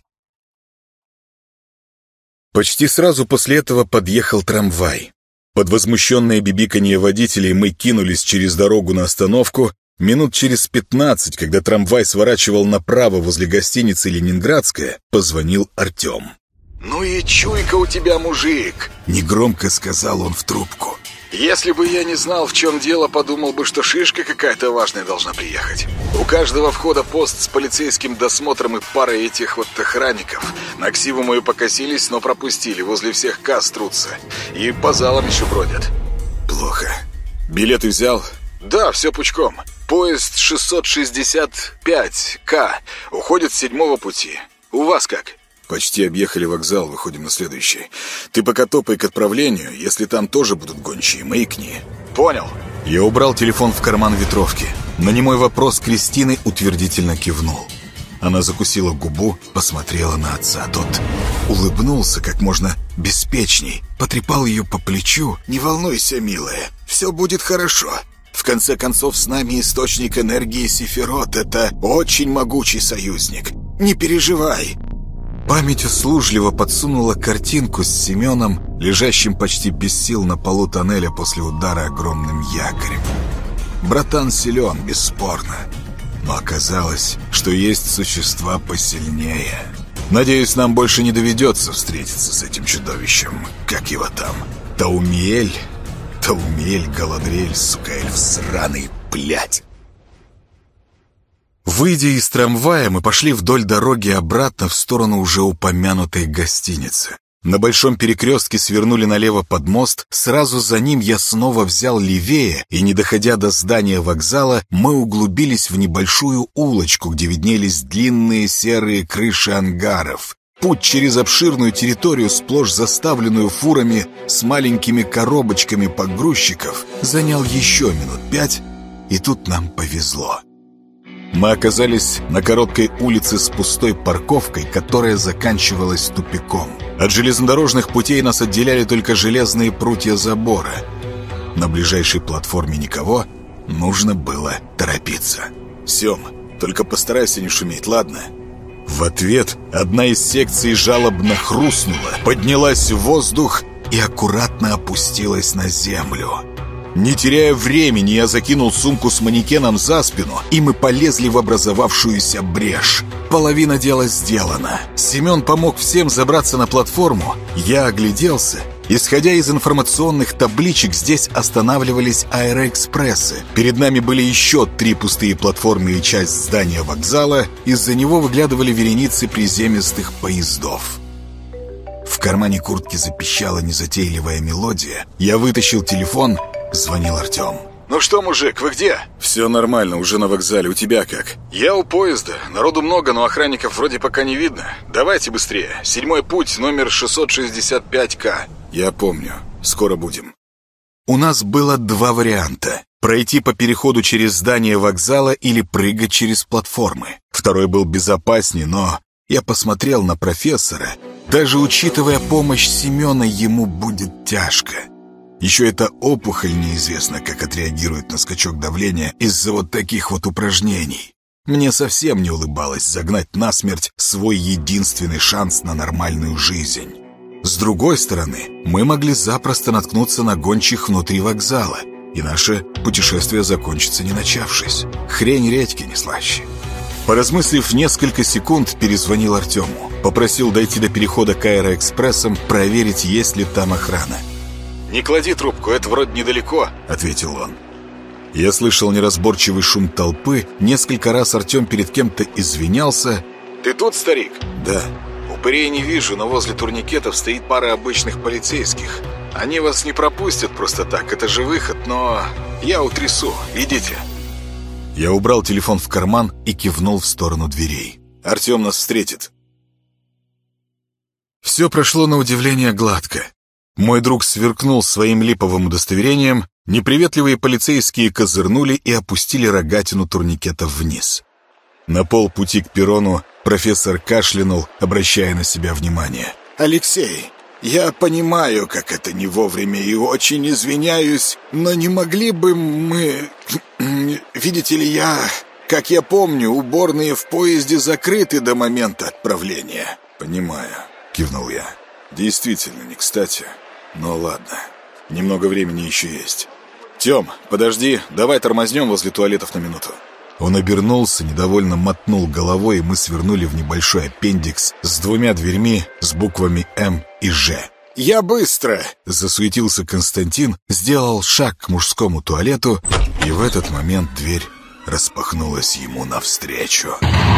Почти сразу после этого подъехал трамвай. Под возмущенное бибиканье водителей мы кинулись через дорогу на остановку. Минут через пятнадцать, когда трамвай сворачивал направо возле гостиницы «Ленинградская», позвонил Артем. «Ну и чуйка у тебя, мужик!» — негромко сказал он в трубку. «Если бы я не знал, в чем дело, подумал бы, что шишка какая-то важная должна приехать. У каждого входа пост с полицейским досмотром и парой этих вот охранников. На ксиву мою покосились, но пропустили, возле всех касс трутся. И по залам еще бродят». «Плохо. Билеты взял?» «Да, все пучком. Поезд шестьсот шестьдесят пять ка уходит с седьмого пути. У вас как?» «Почти объехали вокзал, выходим на следующий. Ты пока топай к отправлению, если там тоже будут гончие, маякни». «Понял». Я убрал телефон в карман ветровки. На немой вопрос Кристины утвердительно кивнул. Она закусила губу, посмотрела на отца. Тот улыбнулся как можно беспечней, потрепал ее по плечу. «Не волнуйся, милая, все будет хорошо. В конце концов, с нами источник энергии Сефирот. Это очень могучий союзник. Не переживай». Память услужливо подсунула картинку с Семеном, лежащим почти без сил на полу тоннеля после удара огромным якорем. Братан силен, бесспорно, но оказалось, что есть существа посильнее. Надеюсь, нам больше не доведется встретиться с этим чудовищем. Как его там? Таумиэль? Таумиэль, Галадриэль, сука, эльф сраный, блядь. Выйдя из трамвая, мы пошли вдоль дороги обратно в сторону уже упомянутой гостиницы. На большом перекрестке свернули налево под мост, сразу за ним я снова взял левее, и, не доходя до здания вокзала, мы углубились в небольшую улочку, где виднелись длинные серые крыши ангаров. Путь через обширную территорию, сплошь заставленную фурами с маленькими коробочками погрузчиков, занял еще минут пять, и тут нам повезло. Мы оказались на короткой улице с пустой парковкой, которая заканчивалась тупиком. От железнодорожных путей нас отделяли только железные прутья забора. На ближайшей платформе никого, нужно было торопиться. «Сем, только постарайся не шуметь, ладно?» В ответ одна из секций жалобно хрустнула, поднялась в воздух и аккуратно опустилась на землю. Не теряя времени, я закинул сумку с манекеном за спину, и мы полезли в образовавшуюся брешь. Половина дела сделана. Семен помог всем забраться на платформу. Я огляделся. Исходя из информационных табличек, здесь останавливались аэроэкспрессы. Перед нами были еще три пустые платформы и часть здания вокзала. Из-за него выглядывали вереницы приземистых поездов. В кармане куртки запищала незатейливая мелодия. Я вытащил телефон. Звонил Артем. «Ну что, мужик, вы где?» «Все нормально, уже на вокзале. У тебя как?» «Я у поезда. Народу много, но охранников вроде пока не видно. Давайте быстрее. Седьмой путь, номер шестьсот шестьдесят пять ка». «Я помню. Скоро будем». У нас было два варианта. Пройти по переходу через здание вокзала или прыгать через платформы. Второй был безопаснее, но я посмотрел на профессора. Даже учитывая помощь Семена, ему будет тяжко. Еще эта опухоль неизвестно, как отреагирует на скачок давления из-за вот таких вот упражнений. Мне совсем не улыбалось загнать насмерть свой единственный шанс на нормальную жизнь. С другой стороны, мы могли запросто наткнуться на гончих внутри вокзала, и наше путешествие закончится не начавшись. Хрень редьки не слаще. Поразмыслив несколько секунд, перезвонил Артему. Попросил дойти до перехода к аэроэкспрессам, проверить, есть ли там охрана. «Не клади трубку, это вроде недалеко», — ответил он. Я слышал неразборчивый шум толпы. Несколько раз Артем перед кем-то извинялся. «Ты тут, старик?» «Да». «Упырей не вижу, но возле турникетов стоит пара обычных полицейских. Они вас не пропустят просто так, это же выход, но я утрясу. Идите». Я убрал телефон в карман и кивнул в сторону дверей. «Артем нас встретит». Все прошло на удивление гладко. Мой друг сверкнул своим липовым удостоверением, неприветливые полицейские козырнули и опустили рогатину турникета вниз. На полпути к перрону профессор кашлянул, обращая на себя внимание. «Алексей, я понимаю, как это не вовремя, и очень извиняюсь, но не могли бы мы... Видите ли, я... Как я помню, уборные в поезде закрыты до момента отправления». «Понимаю», — кивнул я. «Действительно не кстати. Но ладно, немного времени еще есть. Тем, подожди, давай тормознем возле туалетов на минуту». Он обернулся, недовольно мотнул головой, и мы свернули в небольшой аппендикс с двумя дверьми с буквами «М» и «Ж». «Я быстро!» — засуетился Константин, сделал шаг к мужскому туалету, и в этот момент дверь распахнулась ему навстречу.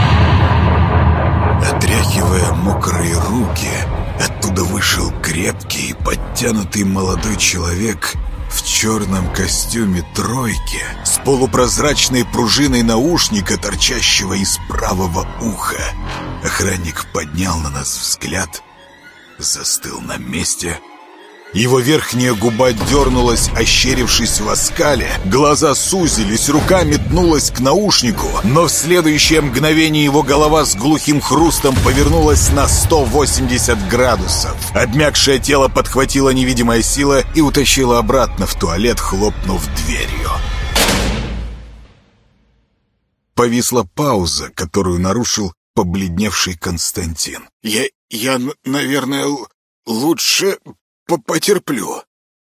Отряхивая мокрые руки, оттуда вышел крепкий, подтянутый молодой человек в черном костюме тройки с полупрозрачной пружиной наушника, торчащего из правого уха. Охранник поднял на нас взгляд, застыл на месте. Его верхняя губа дернулась, ощерившись в оскале. Глаза сузились, рука метнулась к наушнику, но в следующее мгновение его голова с глухим хрустом повернулась на сто восемьдесят градусов. Обмякшее тело подхватила невидимая сила и утащила обратно в туалет, хлопнув дверью. Повисла пауза, которую нарушил побледневший Константин. «Я, я, наверное, лучше... потерплю».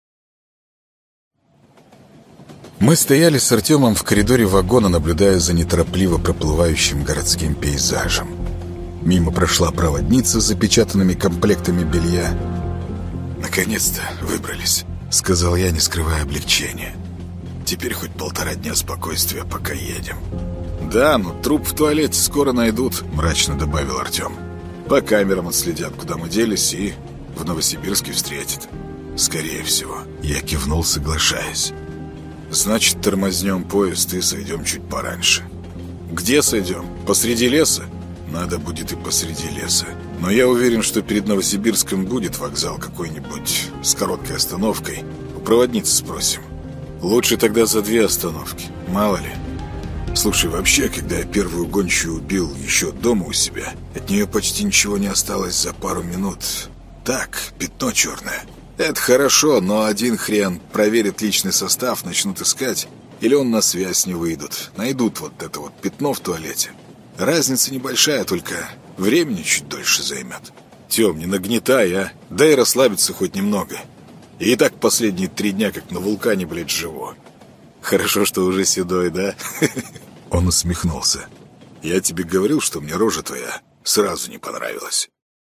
Мы стояли с Артемом в коридоре вагона, наблюдая за неторопливо проплывающим городским пейзажем. Мимо прошла проводница с запечатанными комплектами белья. «Наконец-то выбрались», — сказал я, не скрывая облегчения. «Теперь хоть полтора дня спокойствия, пока едем». «Да, но труп в туалете скоро найдут», — мрачно добавил Артем. «По камерам отследят, куда мы делись, и в Новосибирске встретят. Скорее всего». Я кивнул, соглашаясь. «Значит, тормознем поезд и сойдем чуть пораньше». «Где сойдем? Посреди леса?» «Надо будет и посреди леса. Но я уверен, что перед Новосибирском будет вокзал какой-нибудь с короткой остановкой. У проводницы спросим. Лучше тогда за две остановки, мало ли. Слушай, вообще, когда я первую гончую убил еще дома у себя, от нее почти ничего не осталось за пару минут. Так, пятно черное. Это хорошо, но один хрен проверит личный состав, начнут искать, или он на связь не выйдут. Найдут вот это вот пятно в туалете. Разница небольшая, только времени чуть дольше займет. Тем, не нагнетай, а? Дай расслабиться хоть немного. И так последние три дня как на вулкане, блядь, живу. Хорошо, что уже седой, да?» Он усмехнулся. «Я тебе говорил, что мне рожа твоя сразу не понравилась».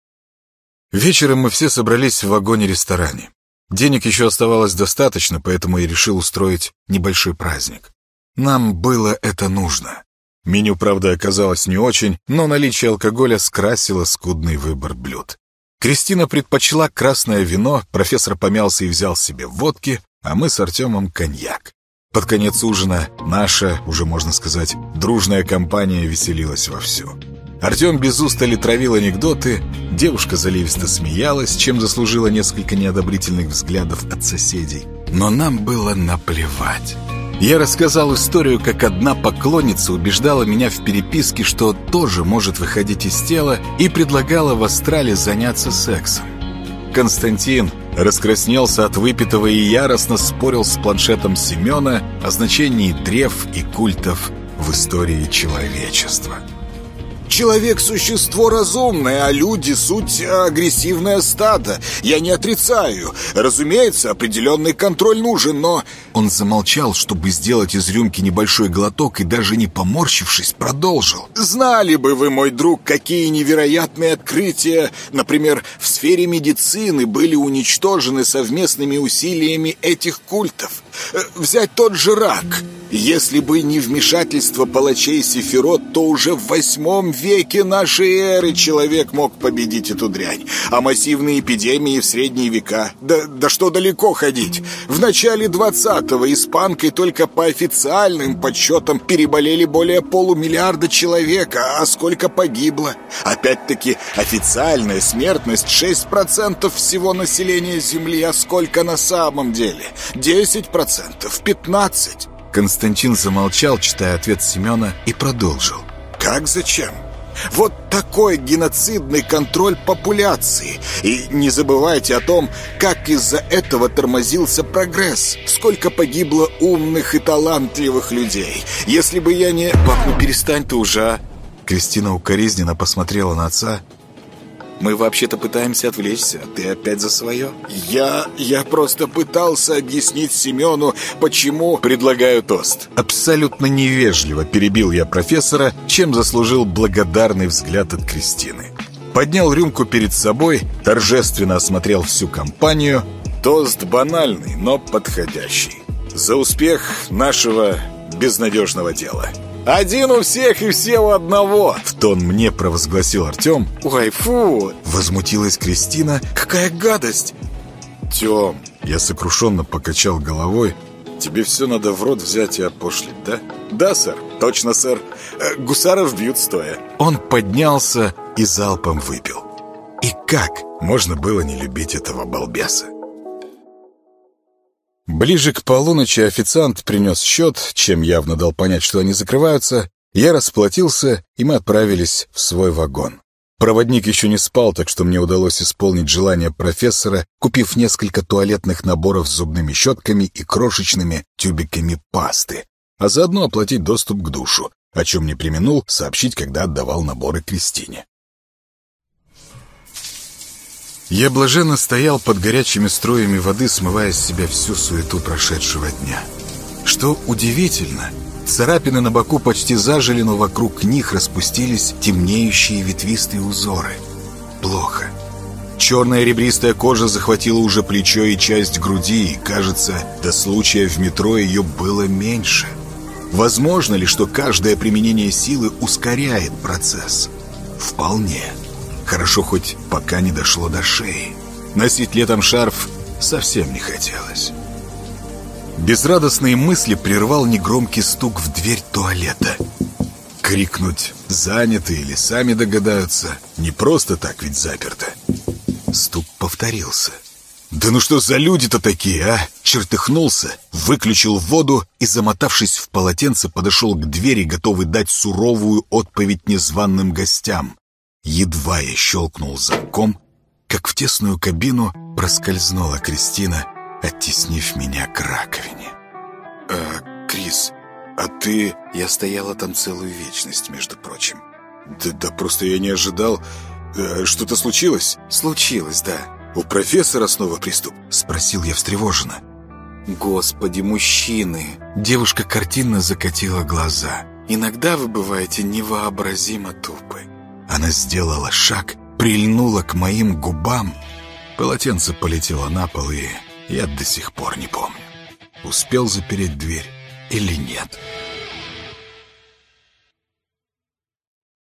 Вечером мы все собрались в вагоне-ресторане. Денег еще оставалось достаточно, поэтому я решил устроить небольшой праздник. Нам было это нужно. Меню, правда, оказалось не очень, но наличие алкоголя скрасило скудный выбор блюд. Кристина предпочла красное вино, профессор помялся и взял себе водки, а мы с Артемом коньяк. Под конец ужина наша, уже можно сказать, дружная компания веселилась вовсю. Артем без устали травил анекдоты, девушка заливисто смеялась, чем заслужила несколько неодобрительных взглядов от соседей. Но нам было наплевать. Я рассказал историю, как одна поклонница убеждала меня в переписке, что тоже может выходить из тела, и предлагала в астрале заняться сексом. Константин раскраснелся от выпитого и яростно спорил с планшетом Семена о значении древ и культов в истории человечества. Человек – существо разумное, а люди – суть агрессивное стадо. Я не отрицаю. Разумеется, определенный контроль нужен, но... Он замолчал, чтобы сделать из рюмки небольшой глоток, и даже не поморщившись, продолжил. Знали бы вы, мой друг, какие невероятные открытия, например, в сфере медицины были уничтожены совместными усилиями этих культов. Взять тот же рак. Если бы не вмешательство палачей Сефирот, то уже в восьмом веке нашей эры человек мог победить эту дрянь. А массивные эпидемии в средние века... Да, да что далеко ходить? В начале двадцатого испанкой только по официальным подсчетам переболели более полумиллиарда человек, а сколько погибло? Опять-таки, официальная смертность шесть процентов всего населения Земли, а сколько на самом деле? десять процентов, пятнадцать процентов. Константин замолчал, читая ответ Семена, и продолжил. Как зачем? Вот такой геноцидный контроль популяции. И не забывайте о том, как из-за этого тормозился прогресс. Сколько погибло умных и талантливых людей. Если бы я не... Пап, ну перестань ты уже, а? Кристина укоризненно посмотрела на отца. Мы вообще-то пытаемся отвлечься, а ты опять за свое. Я... я просто пытался объяснить Семену, почему... Предлагаю тост. Абсолютно невежливо перебил я профессора, чем заслужил благодарный взгляд от Кристины. Поднял рюмку перед собой, торжественно осмотрел всю компанию. Тост банальный, но подходящий. За успех нашего безнадежного дела. Один у всех и все у одного. В тон мне провозгласил Артем. Ой, фу. Возмутилась Кристина. Какая гадость. Тем. Я сокрушенно покачал головой. Тебе все надо в рот взять и опошлить, да? Да, сэр. Точно, сэр. Гусаров бьют стоя. Он поднялся и залпом выпил. И как можно было не любить этого балбеса? Ближе к полуночи официант принес счет, чем явно дал понять, что они закрываются. Я расплатился, и мы отправились в свой вагон. Проводник еще не спал, так что мне удалось исполнить желание профессора, купив несколько туалетных наборов с зубными щетками и крошечными тюбиками пасты, а заодно оплатить доступ к душу, о чем не преминул сообщить, когда отдавал наборы Кристине. Я блаженно стоял под горячими струями воды, смывая с себя всю суету прошедшего дня. Что удивительно, царапины на боку почти зажили, но вокруг них распустились темнеющие ветвистые узоры. Плохо. Черная ребристая кожа захватила уже плечо и часть груди, и, кажется, до случая в метро ее было меньше. Возможно ли, что каждое применение силы ускоряет процесс? Вполне. Хорошо, хоть пока не дошло до шеи. Носить летом шарф совсем не хотелось. Безрадостные мысли прервал негромкий стук в дверь туалета. Крикнуть «заняты» или сами догадаются. Не просто так ведь заперто. Стук повторился. «Да ну что за люди-то такие, а?» Чертыхнулся, выключил воду и, замотавшись в полотенце, подошел к двери, готовый дать суровую отповедь незваным гостям. Едва я щелкнул замком, как в тесную кабину проскользнула Кристина, оттеснив меня к раковине. «А, Крис, а ты...» Я стояла там целую вечность, между прочим. Да, да просто я не ожидал. Э, что-то случилось? Случилось, да. У профессора снова приступ? Спросил я встревоженно. Господи, мужчины! Девушка картинно закатила глаза. Иногда вы бываете невообразимо тупы. Она сделала шаг, прильнула к моим губам. Полотенце полетело на пол, и я до сих пор не помню, успел запереть дверь или нет.